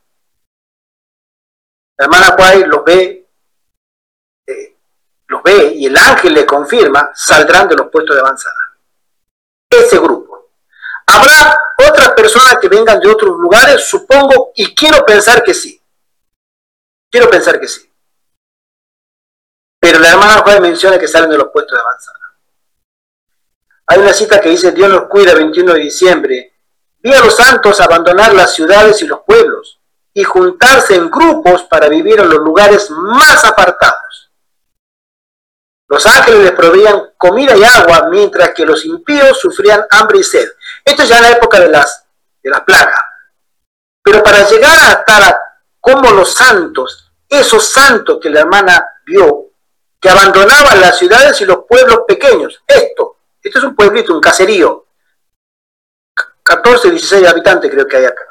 La hermana Guay los ve, eh, los ve y el ángel le confirma, saldrán de los puestos de avanzada. Ese grupo. ¿Habrá otras personas que vengan de otros lugares? Supongo, y quiero pensar que sí. Quiero pensar que sí. Pero la hermana Guay menciona que salen de los puestos de avanzada. Hay una cita que dice, Dios nos cuida, veintiuno de diciembre. Vi a los santos abandonar las ciudades y los pueblos y juntarse en grupos para vivir en los lugares más apartados. Los ángeles les proveían comida y agua, mientras que los impíos sufrían hambre y sed. Esto ya en la época de las, de las plagas. Pero para llegar a estar a como los santos, esos santos que la hermana vio, que abandonaban las ciudades y los pueblos pequeños, esto, esto es un pueblito, un caserío, catorce, dieciséis habitantes creo que hay acá.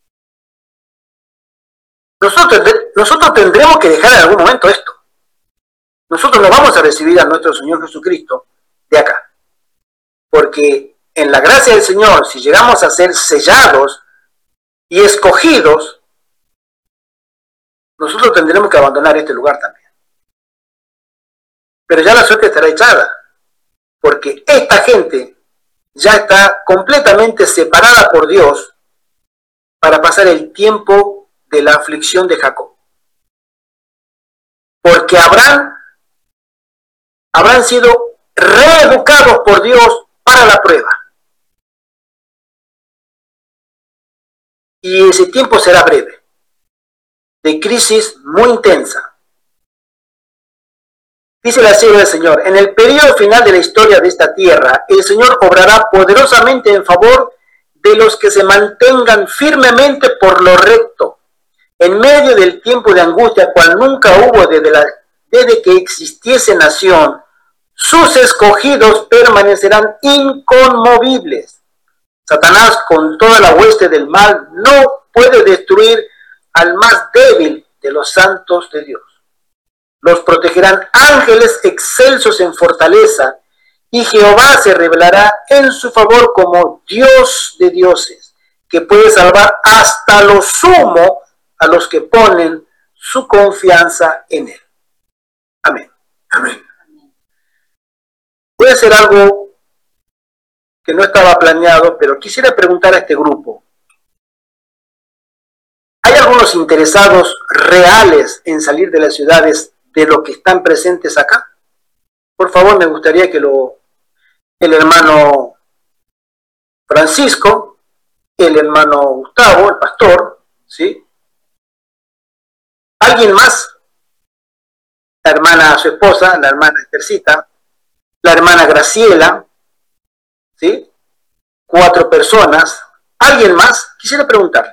Nosotros, nosotros tendremos que dejar en algún momento esto. Nosotros no vamos a recibir a nuestro Señor Jesucristo de acá. Porque en la gracia del Señor, si llegamos a ser sellados y escogidos, nosotros tendremos que abandonar este lugar también. Pero ya la suerte estará echada. Porque esta gente ya está completamente separada por Dios para pasar el tiempo de la aflicción de Jacob. Porque habrán, habrán sido reeducados por Dios para la prueba. Y ese tiempo será breve, de crisis muy intensa. Dice la sierva del Señor, en el periodo final de la historia de esta tierra, el Señor obrará poderosamente en favor de los que se mantengan firmemente por lo recto, en medio del tiempo de angustia, cual nunca hubo desde, la, desde que existiese nación. Sus escogidos permanecerán inconmovibles. Satanás, con toda la hueste del mal, no puede destruir al más débil de los santos de Dios. Los protegerán ángeles excelsos en fortaleza, y Jehová se revelará en su favor como Dios de dioses, que puede salvar hasta lo sumo a los que ponen su confianza en él. Amén. Amén. Voy a hacer algo que no estaba planeado, pero quisiera preguntar a este grupo. ¿Hay algunos interesados reales en salir de las ciudades de los que están presentes acá? Por favor, me gustaría que lo, el hermano Francisco, el hermano Gustavo, el pastor, ¿sí? ¿Alguien más? La hermana, su esposa, la hermana Estercita, la hermana Graciela, ¿sí? Cuatro personas. ¿Alguien más? Quisiera preguntarles.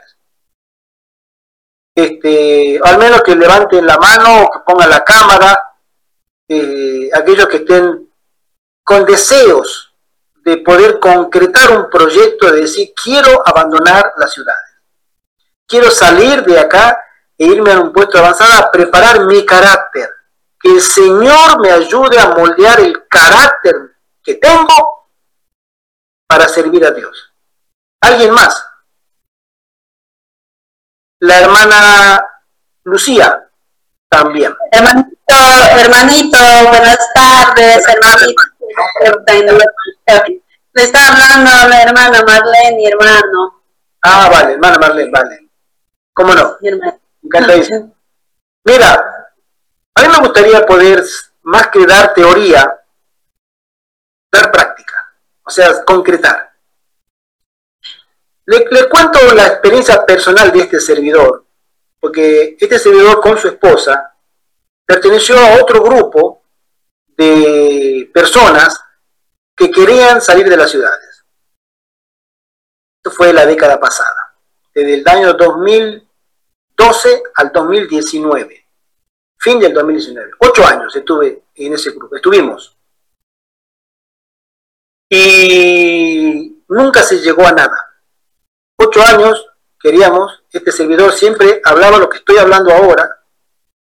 Este, al menos que levanten la mano o que pongan la cámara, eh, aquellos que estén con deseos de poder concretar un proyecto de decir, quiero abandonar las ciudades, quiero salir de acá e irme a un puesto avanzado a preparar mi carácter, que el Señor me ayude a moldear el carácter que tengo para servir a Dios. ¿Alguien más? La hermana Lucía también. Hermanito, hermanito, buenas tardes, hermanito. Me está hablando la hermana Marlene, mi hermano. Ah, vale, hermana Marlene, vale. ¿Cómo no? Mi hermano. Encantadísimo. Mira, a mí me gustaría poder, más que dar teoría, dar práctica, o sea, concretar. Le, le cuento la experiencia personal de este servidor, porque este servidor con su esposa perteneció a otro grupo de personas que querían salir de las ciudades. Esto fue la década pasada, desde el año dos mil doce al dos mil diecinueve, fin del dos mil diecinueve. Ocho años estuve en ese grupo, estuvimos. Y nunca se llegó a nada. Ocho años queríamos, este servidor siempre hablaba lo que estoy hablando ahora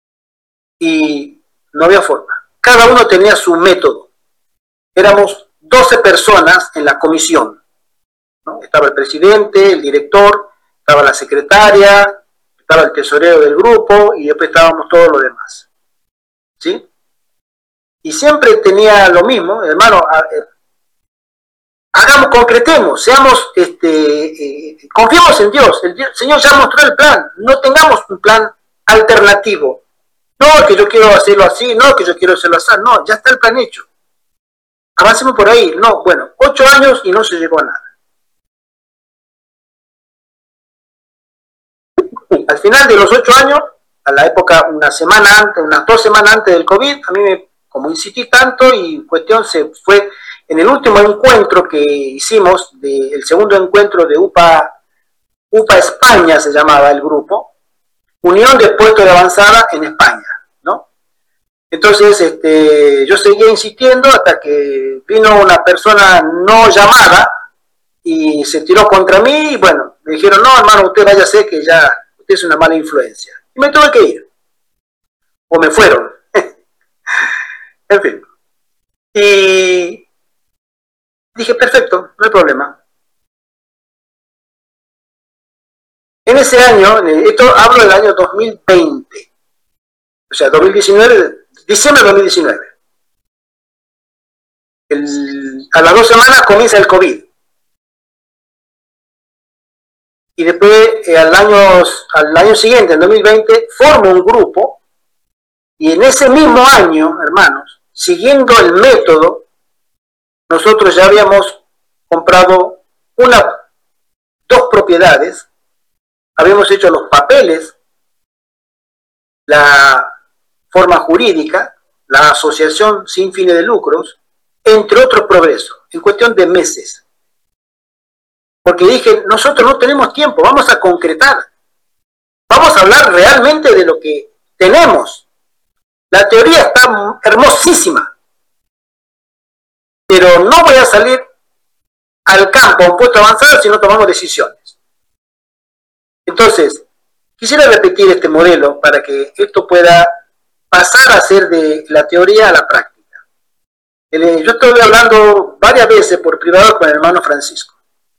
y no había forma. Cada uno tenía su método. Éramos doce personas en la comisión, ¿no? Estaba el presidente, el director, estaba la secretaria, estaba el tesorero del grupo y después estábamos todos los demás, ¿sí? Y siempre tenía lo mismo, hermano, a, a, hagamos, concretemos, seamos, este, eh, confiemos en Dios. El Dios, Señor ya mostró el plan, no tengamos un plan alternativo. No, que yo quiero hacerlo así, no, que yo quiero hacerlo así, no, ya está el plan hecho. Avancemos por ahí, no, bueno, ocho años y no se llegó a nada. Al final de los ocho años, a la época, una semana antes, unas dos semanas antes del COVID, a mí me, como insistí tanto y cuestión se fue en el último encuentro que hicimos, de, el segundo encuentro de UPA, UPA España se llamaba el grupo, Unión de Puestos de Avanzada en España, ¿no? Entonces, este, yo seguía insistiendo hasta que vino una persona no llamada y se tiró contra mí y bueno, me dijeron, no hermano, usted váyase que ya usted es una mala influencia. Y me tuve que ir. O me fueron. En fin. Y dije, perfecto, no hay problema. En ese año, esto hablo del año dos mil veinte, o sea, dos mil diecinueve, diciembre de dos mil diecinueve. El, a las dos semanas comienza el COVID. Y después, eh, al, año, al año siguiente, en dos mil veinte, formo un grupo. Y en ese mismo año, hermanos, siguiendo el método, nosotros ya habíamos comprado una, dos propiedades, habíamos hecho los papeles, la forma jurídica, la asociación sin fines de lucros, entre otros progresos, en cuestión de meses. Porque dije, nosotros no tenemos tiempo, vamos a concretar, vamos a hablar realmente de lo que tenemos. La teoría está hermosísima, pero no voy a salir al campo a un puesto avanzado si no tomamos decisiones. Entonces, quisiera repetir este modelo para que esto pueda pasar a ser de la teoría a la práctica. Yo estoy hablando varias veces por privado con el hermano Francisco.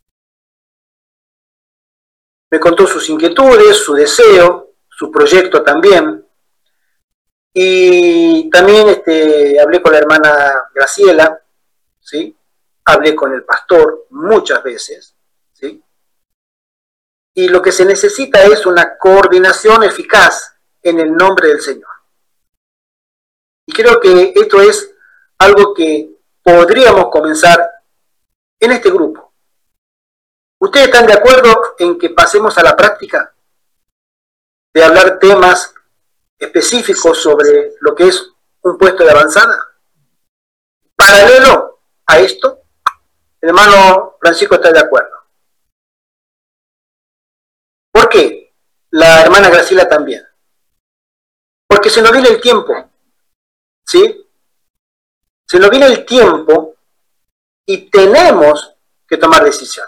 Me contó sus inquietudes, su deseo, su proyecto también. Y también este, hablé con la hermana Graciela, ¿sí? Hablé con el pastor muchas veces, ¿sí? Y lo que se necesita es una coordinación eficaz en el nombre del Señor. Y creo que esto es algo que podríamos comenzar en este grupo. ¿Ustedes están de acuerdo en que pasemos a la práctica de hablar temas específicos sobre lo que es un puesto de avanzada? Paralelo a esto, el hermano Francisco está de acuerdo. ¿Por qué? La hermana Graciela también. Porque se nos viene el tiempo, ¿sí? Se nos viene el tiempo y tenemos que tomar decisiones.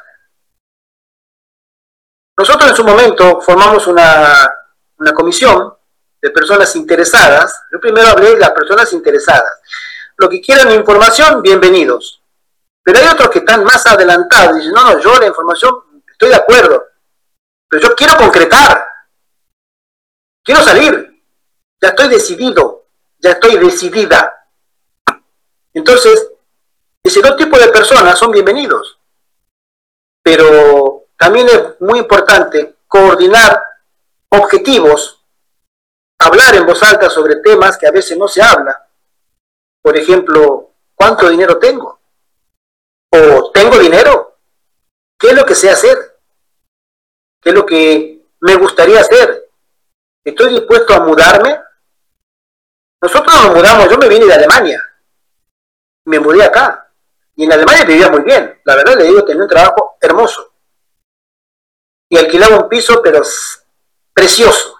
Nosotros en su momento formamos una, una comisión de personas interesadas. Yo primero hablé de las personas interesadas. Los que quieran información, bienvenidos. Pero hay otros que están más adelantados y dicen, no, no, yo la información estoy de acuerdo, pero yo quiero concretar, quiero salir, ya estoy decidido, ya estoy decidida. Entonces, ese dos tipos de personas son bienvenidos. Pero también es muy importante coordinar objetivos, hablar en voz alta sobre temas que a veces no se habla. Por ejemplo, ¿cuánto dinero tengo? ¿O tengo dinero? ¿Qué es lo que sé hacer? ¿Qué es lo que me gustaría hacer? ¿Estoy dispuesto a mudarme? Nosotros nos mudamos, yo me vine de Alemania, me mudé acá, y en Alemania vivía muy bien, la verdad le digo, tenía un trabajo hermoso, y alquilaba un piso, pero precioso,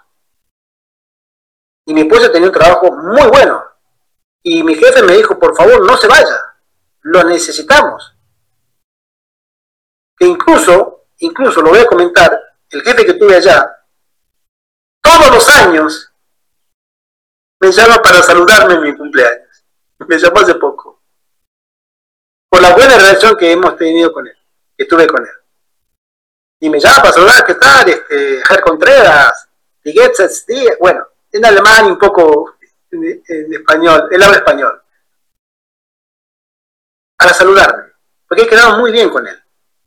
y mi esposa tenía un trabajo muy bueno, y mi jefe me dijo, por favor, no se vaya, lo necesitamos. Que incluso, incluso lo voy a comentar, el jefe que tuve allá, todos los años me llama para saludarme en mi cumpleaños. Me llamó hace poco. por la buena relación que hemos tenido con él, que tuve con él. Y me llama para saludar, ¿qué tal? Este, Ger Contreras, Tiguetzes, bueno, en alemán y un poco en, en español, él habla español. Para saludarme, porque he quedado muy bien con él.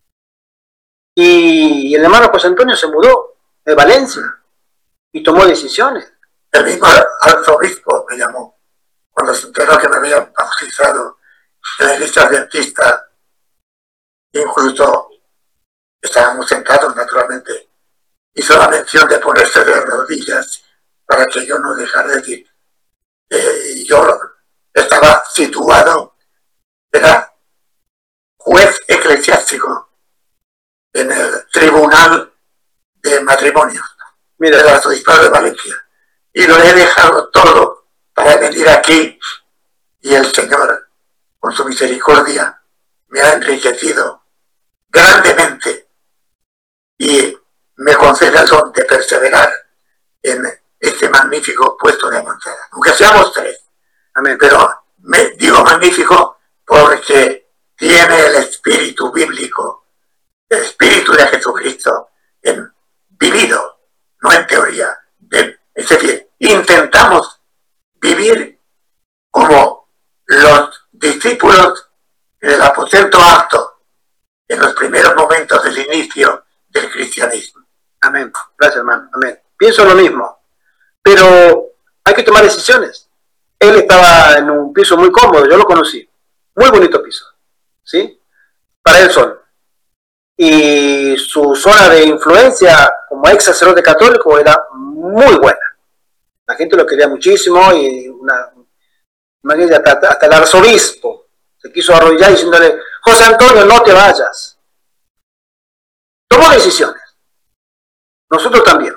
Y el hermano José Antonio se mudó de Valencia y tomó decisiones. El mismo arzobispo me llamó cuando se enteró que me habían bautizado en la iglesia adventista. Incluso estábamos sentados naturalmente. Hizo la mención de ponerse de rodillas para que yo no dejara de decir. Eh, yo estaba situado, era juez eclesiástico en el tribunal de matrimonios del arzobispado de Valencia. Y lo he dejado todo para venir aquí y el Señor, con su misericordia, me ha enriquecido grandemente y me concede el don de perseverar en este magnífico puesto de avanzada. Aunque seamos tres. Amén. Pero me digo magnífico porque tiene el espíritu bíblico, el espíritu de Jesucristo en vivido, no en teoría. De, es decir, intentamos vivir como los discípulos del aposento alto en los primeros momentos del inicio del cristianismo. Amén. Gracias, hermano. Amén. Pienso lo mismo, pero hay que tomar decisiones. Él estaba en un piso muy cómodo, yo lo conocí. Muy bonito piso, ¿sí? Para él solo. Y su zona de influencia como ex sacerdote católico era muy buena. La gente lo quería muchísimo y una, hasta, hasta el arzobispo se quiso arrodillar diciéndole: José Antonio, no te vayas. Tomó decisiones. Nosotros también.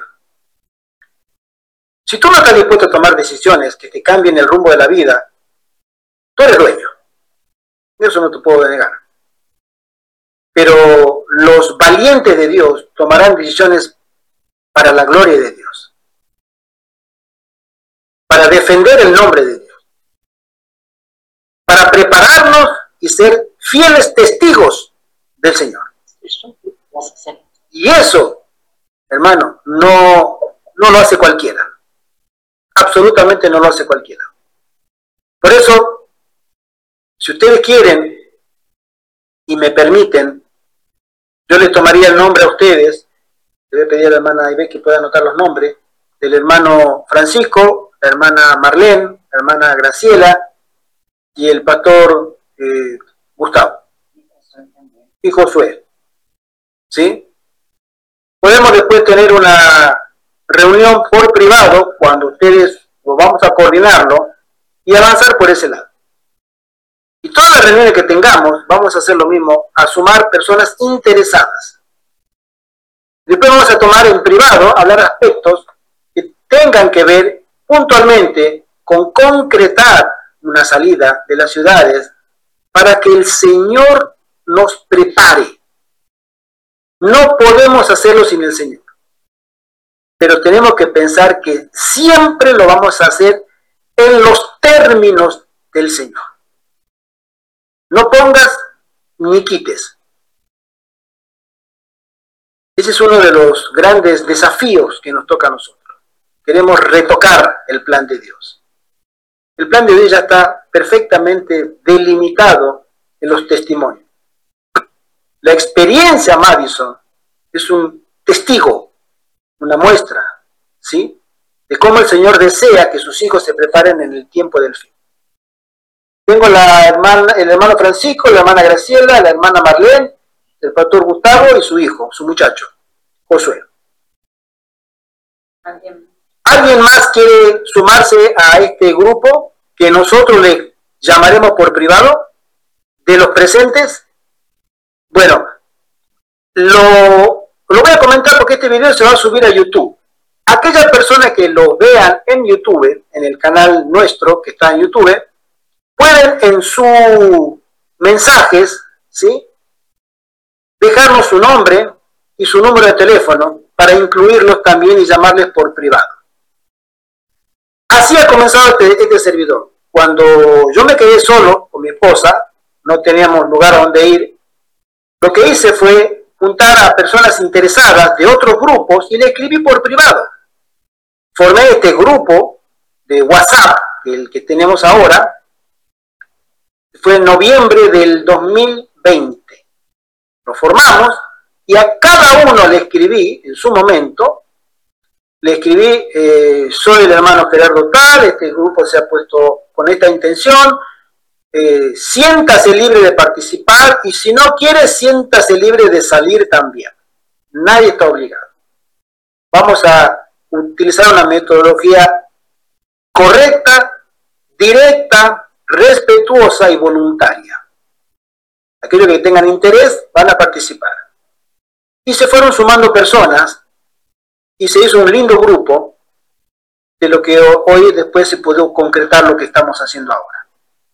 Si tú no estás dispuesto a tomar decisiones que te cambien el rumbo de la vida, tú eres dueño. Eso no te puedo negar. Pero los valientes de Dios tomarán decisiones para la gloria de Dios, para defender el nombre de Dios, para prepararnos y ser fieles testigos del Señor. Y eso, hermano, no, no lo hace cualquiera. Absolutamente no lo hace cualquiera. Por eso, si ustedes quieren y me permiten, yo les tomaría el nombre a ustedes. Le voy a pedir a la hermana Ibe que pueda anotar los nombres del hermano Francisco, la hermana Marlene, la hermana Graciela y el pastor eh, Gustavo y Josué. ¿Sí? Podemos después tener una reunión por privado cuando ustedes lo vamos a coordinarlo y avanzar por ese lado. Y todas las reuniones que tengamos, vamos a hacer lo mismo, a sumar personas interesadas. Después vamos a tomar en privado, hablar aspectos que tengan que ver puntualmente con concretar una salida de las ciudades para que el Señor nos prepare. No podemos hacerlo sin el Señor. Pero tenemos que pensar que siempre lo vamos a hacer en los términos del Señor. No pongas ni quites. Ese es uno de los grandes desafíos que nos toca a nosotros. Queremos retocar el plan de Dios. El plan de Dios ya está perfectamente delimitado en los testimonios. La experiencia Madison es un testigo, una muestra, ¿sí?, de cómo el Señor desea que sus hijos se preparen en el tiempo del fin. Tengo la hermana, el hermano Francisco, la hermana Graciela, la hermana Marlene, el pastor Gustavo y su hijo, su muchacho, Josué. ¿Alguien más quiere sumarse a este grupo que nosotros le llamaremos por privado de los presentes? Bueno, lo, lo voy a comentar porque este video se va a subir a YouTube. Aquellas personas que lo vean en YouTube, en el canal nuestro que está en YouTube, pueden en sus mensajes, ¿sí?, dejarnos su nombre y su número de teléfono para incluirlos también y llamarles por privado. Así ha comenzado este, este servidor. Cuando yo me quedé solo con mi esposa, no teníamos lugar a donde ir, lo que hice fue juntar a personas interesadas de otros grupos y le escribí por privado. Formé este grupo de WhatsApp, el que tenemos ahora, fue en noviembre del dos mil veinte. Lo formamos y a cada uno le escribí, en su momento, le escribí, eh, soy el hermano Gerardo tal, este grupo se ha puesto con esta intención, eh, siéntase libre de participar y si no quiere, siéntase libre de salir también. Nadie está obligado. Vamos a utilizar una metodología correcta, directa, respetuosa y voluntaria. Aquellos que tengan interés van a participar. Y se fueron sumando personas y se hizo un lindo grupo de lo que hoy después se pudo concretar lo que estamos haciendo ahora.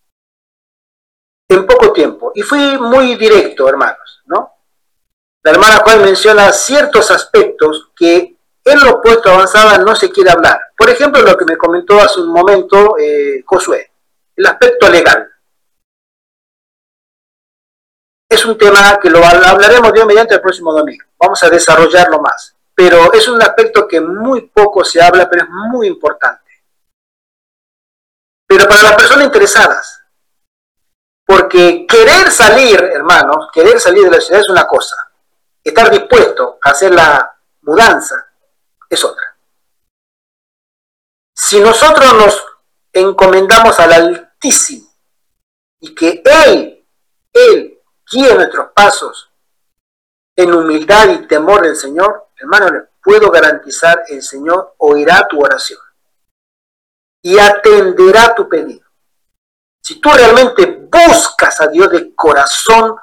En poco tiempo. Y fui muy directo, hermanos, ¿no? La hermana Juan menciona ciertos aspectos que en los puestos avanzados no se quiere hablar. Por ejemplo, lo que me comentó hace un momento eh, Josué, el aspecto legal. Es un tema que lo hablaremos Dios mediante el próximo domingo. Vamos a desarrollarlo más. Pero es un aspecto que muy poco se habla, pero es muy importante. Pero para las personas interesadas, porque querer salir, hermanos, querer salir de la ciudad es una cosa. Estar dispuesto a hacer la mudanza es otra. Si nosotros nos encomendamos al Altísimo y que Él, Él guíe nuestros pasos en humildad y temor del Señor, hermano, les puedo garantizar, el Señor oirá tu oración y atenderá tu pedido. Si tú realmente buscas a Dios de corazón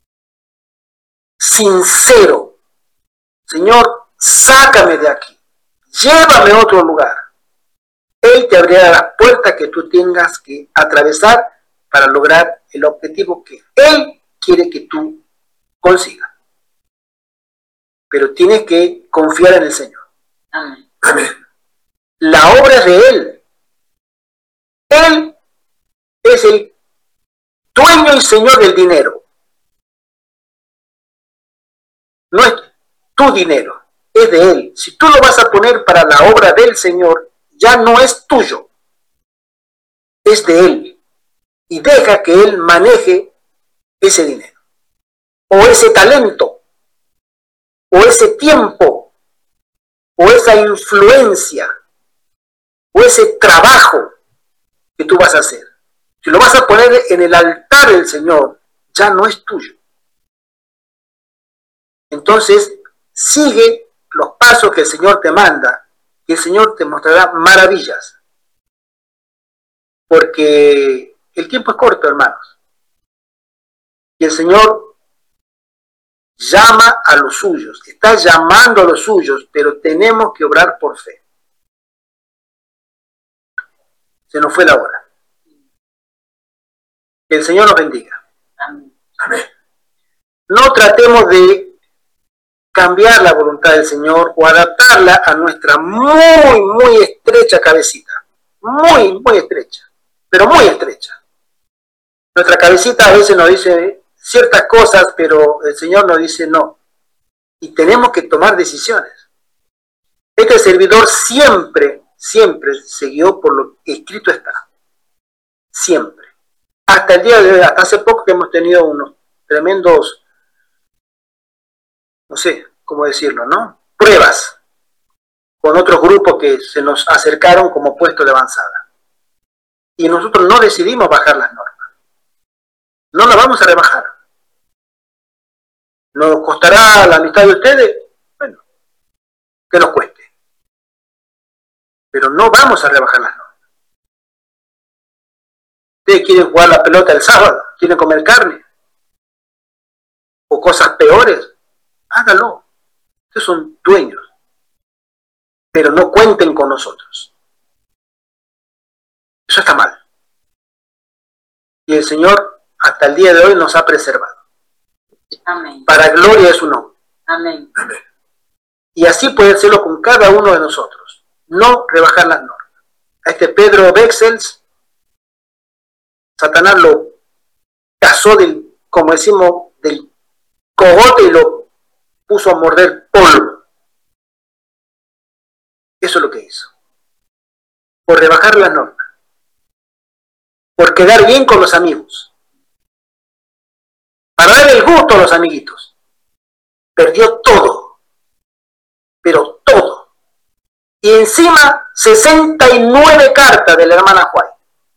sincero, Señor, sácame de aquí, llévame a otro lugar, Él te abrirá las puertas que tú tengas que atravesar para lograr el objetivo que Él quiere que tú consigas. Pero tienes que confiar en el Señor. Amén. Amén. La obra es de Él. Él es el dueño y señor del dinero. No es tu dinero, es de Él. Si tú lo vas a poner para la obra del Señor, ya no es tuyo, es de Él. Y deja que Él maneje ese dinero, o ese talento, o ese tiempo, o esa influencia, o ese trabajo que tú vas a hacer. Si lo vas a poner en el altar del Señor, ya no es tuyo. Entonces, sigue los pasos que el Señor te manda, y el Señor te mostrará maravillas. Porque el tiempo es corto, hermanos. Y el Señor llama a los suyos, está llamando a los suyos, pero tenemos que obrar por fe. Se nos fue la hora. Que el Señor nos bendiga. Amén. Amén. No tratemos de cambiar la voluntad del Señor o adaptarla a nuestra muy, muy estrecha cabecita. Muy, muy estrecha. Pero muy estrecha. Nuestra cabecita a veces nos dice ciertas cosas, pero el Señor nos dice no. Y tenemos que tomar decisiones. Este servidor siempre, siempre se guió por lo que escrito está. Siempre. Hasta el día de hoy, hasta hace poco que hemos tenido unos tremendos, no sé cómo decirlo, ¿no? Pruebas con otros grupos que se nos acercaron como puesto de avanzada. Y nosotros no decidimos bajar las normas. No las vamos a rebajar. ¿Nos costará la amistad de ustedes? Bueno, que nos cueste. Pero no vamos a rebajar las normas. Ustedes quieren jugar la pelota el sábado, quieren comer carne, o cosas peores, hágalo. Ustedes son dueños. Pero no cuenten con nosotros. Eso está mal. Y el Señor hasta el día de hoy nos ha preservado. Amén. Para gloria de su nombre. Amén. Amén. Y así puede hacerlo con cada uno de nosotros. No rebajar las normas. A este Pedro Bexels, Satanás lo cazó del, como decimos, del cogote y lo puso a morder polvo. Eso es lo que hizo. Por rebajar las normas. Por quedar bien con los amigos. Para darle el gusto a los amiguitos. Perdió todo. Pero todo. Y encima sesenta y nueve cartas de la hermana Juárez.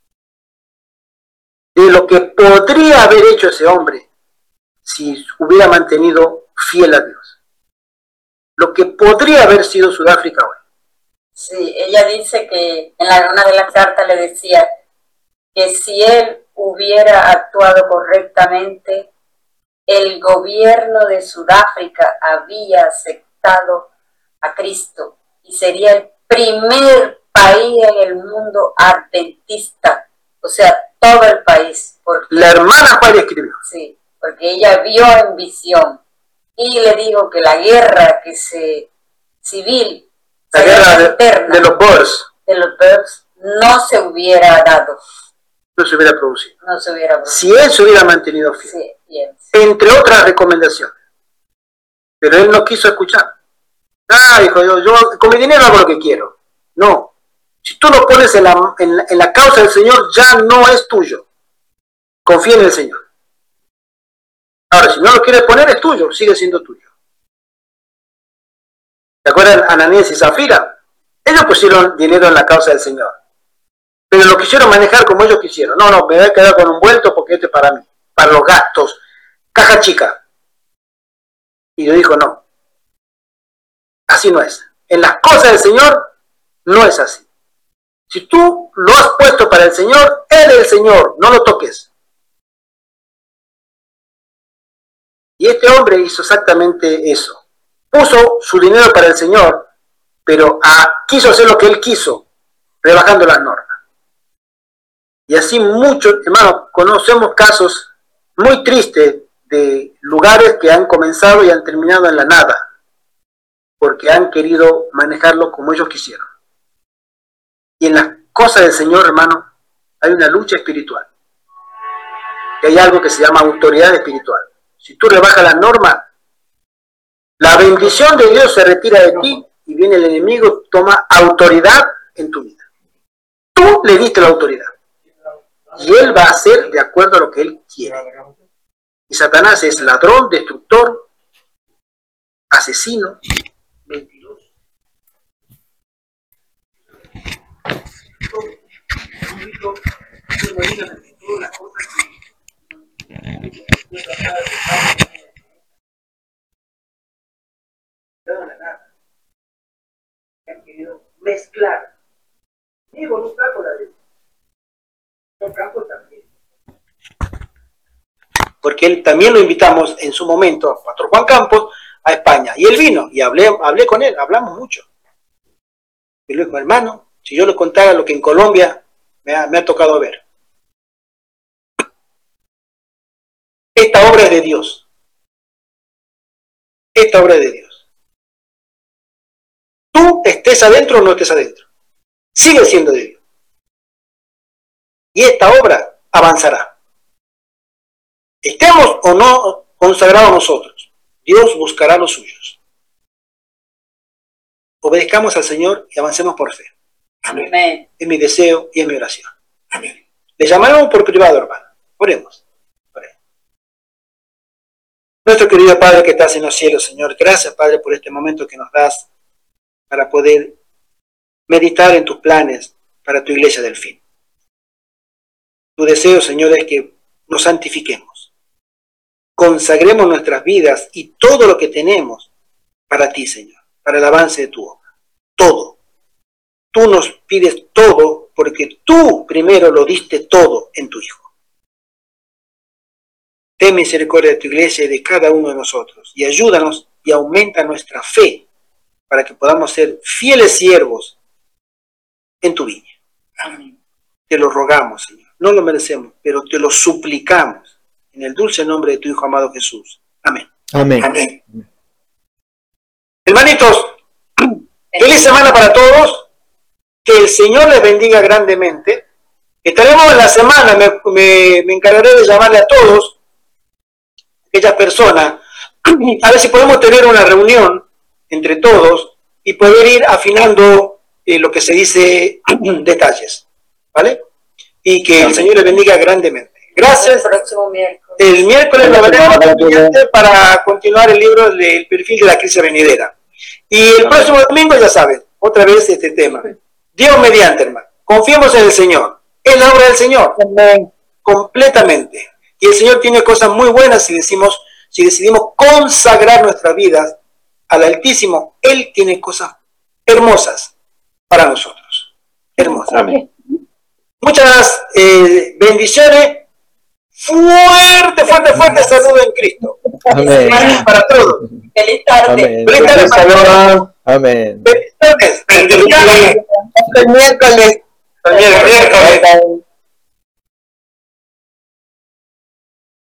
De lo que podría haber hecho ese hombre si hubiera mantenido fiel a Dios. Lo que podría haber sido Sudáfrica hoy. Sí, ella dice que en la, una de las cartas le decía que si él hubiera actuado correctamente, el gobierno de Sudáfrica había aceptado a Cristo y sería el primer país en el mundo adventista, o sea, todo el país. Porque, la hermana Juárez escribió. Sí, porque ella vio en visión y le dijo que la guerra que se civil, la guerra de, interna, de los Boers, de los Boers, no se hubiera dado. No se hubiera producido. No se hubiera producido. Si él se hubiera mantenido fiel. Sí, bien, sí. Entre otras recomendaciones. Pero él no quiso escuchar. Ah, dijo, yo, yo con mi dinero hago lo que quiero. No. Si tú lo pones en la, en, la, en la causa del Señor, ya no es tuyo. Confía en el Señor. Ahora, si no lo quieres poner, es tuyo. Sigue siendo tuyo. ¿Se acuerdan Ananías y Zafira? Ellos pusieron dinero en la causa del Señor. Pero lo quisieron manejar como ellos quisieron. No, no, me voy a quedar con un vuelto porque este es para mí. Para los gastos. Caja chica. Y yo dijo, no. Así no es. En las cosas del Señor, no es así. Si tú lo has puesto para el Señor, Él es el Señor. No lo toques. Y este hombre hizo exactamente eso. Puso su dinero para el Señor, pero a, quiso hacer lo que él quiso, rebajando las normas. Y así muchos, hermanos, conocemos casos muy tristes de lugares que han comenzado y han terminado en la nada, porque han querido manejarlo como ellos quisieron. Y en las cosas del Señor, hermano, hay una lucha espiritual. Y hay algo que se llama autoridad espiritual. Si tú rebajas las normas, la bendición de Dios se retira de ti y viene el enemigo, toma autoridad en tu vida. Tú le diste la autoridad. Y él va a hacer de acuerdo a lo que él quiere. Y Satanás es ladrón, destructor, asesino, mentiroso. Han querido mezclar mi voluntad con la de Dios. Los campos también. Porque él también lo invitamos en su momento, a Pastor Juan Campos, a España. Y él vino, y hablé, hablé con él, hablamos mucho. Y le dijo, hermano, si yo le contara lo que en Colombia me ha, me ha tocado ver. Esta obra es de Dios. Esta obra es de Dios. Tú estés adentro o no estés adentro. Sigue siendo de Dios. Y esta obra avanzará. Estemos o no consagrados nosotros, Dios buscará los suyos. Obedezcamos al Señor y avancemos por fe. Amén. Es mi deseo y es mi oración. Amén. Le llamaremos por privado, hermano. Oremos. Oremos. Nuestro querido Padre que estás en los cielos, Señor, gracias, Padre, por este momento que nos das para poder meditar en tus planes para tu iglesia del fin. Tu deseo, Señor, es que nos santifiquemos, consagremos nuestras vidas y todo lo que tenemos para ti, Señor, para el avance de tu obra. Todo. Tú nos pides todo porque tú primero lo diste todo en tu Hijo. Ten misericordia de tu iglesia y de cada uno de nosotros y ayúdanos y aumenta nuestra fe para que podamos ser fieles siervos en tu viña. Amén. Te lo rogamos, Señor. No lo merecemos, pero te lo suplicamos en el dulce nombre de tu Hijo amado Jesús. Amén. Amén. Amén. Hermanitos, feliz semana para todos. Que el Señor les bendiga grandemente. Estaremos en la semana, me, me, me encargaré de llamarle a todos, aquellas personas, a ver si podemos tener una reunión entre todos y poder ir afinando eh, lo que se dice detalles, ¿vale? Y que el Señor les bendiga grandemente. Gracias. El próximo miércoles. El miércoles lo veremos para continuar el libro del perfil de la crisis venidera. Y el próximo domingo, ya saben, otra vez este tema. Dios mediante, hermano. Confiemos en el Señor. Es la obra del Señor. Amén. Completamente. Y el Señor tiene cosas muy buenas si decimos, si decidimos consagrar nuestras vidas al Altísimo. Él tiene cosas hermosas para nosotros. Hermosas. Amén. Muchas eh, bendiciones. Fuerte, fuerte, fuerte saludo en Cristo. Amén. Para todos. Feliz tarde. Amén. Feliz tarde, Saludos. Amén. bendiciones. Bendiciones. Hasta el miércoles. Hasta el miércoles.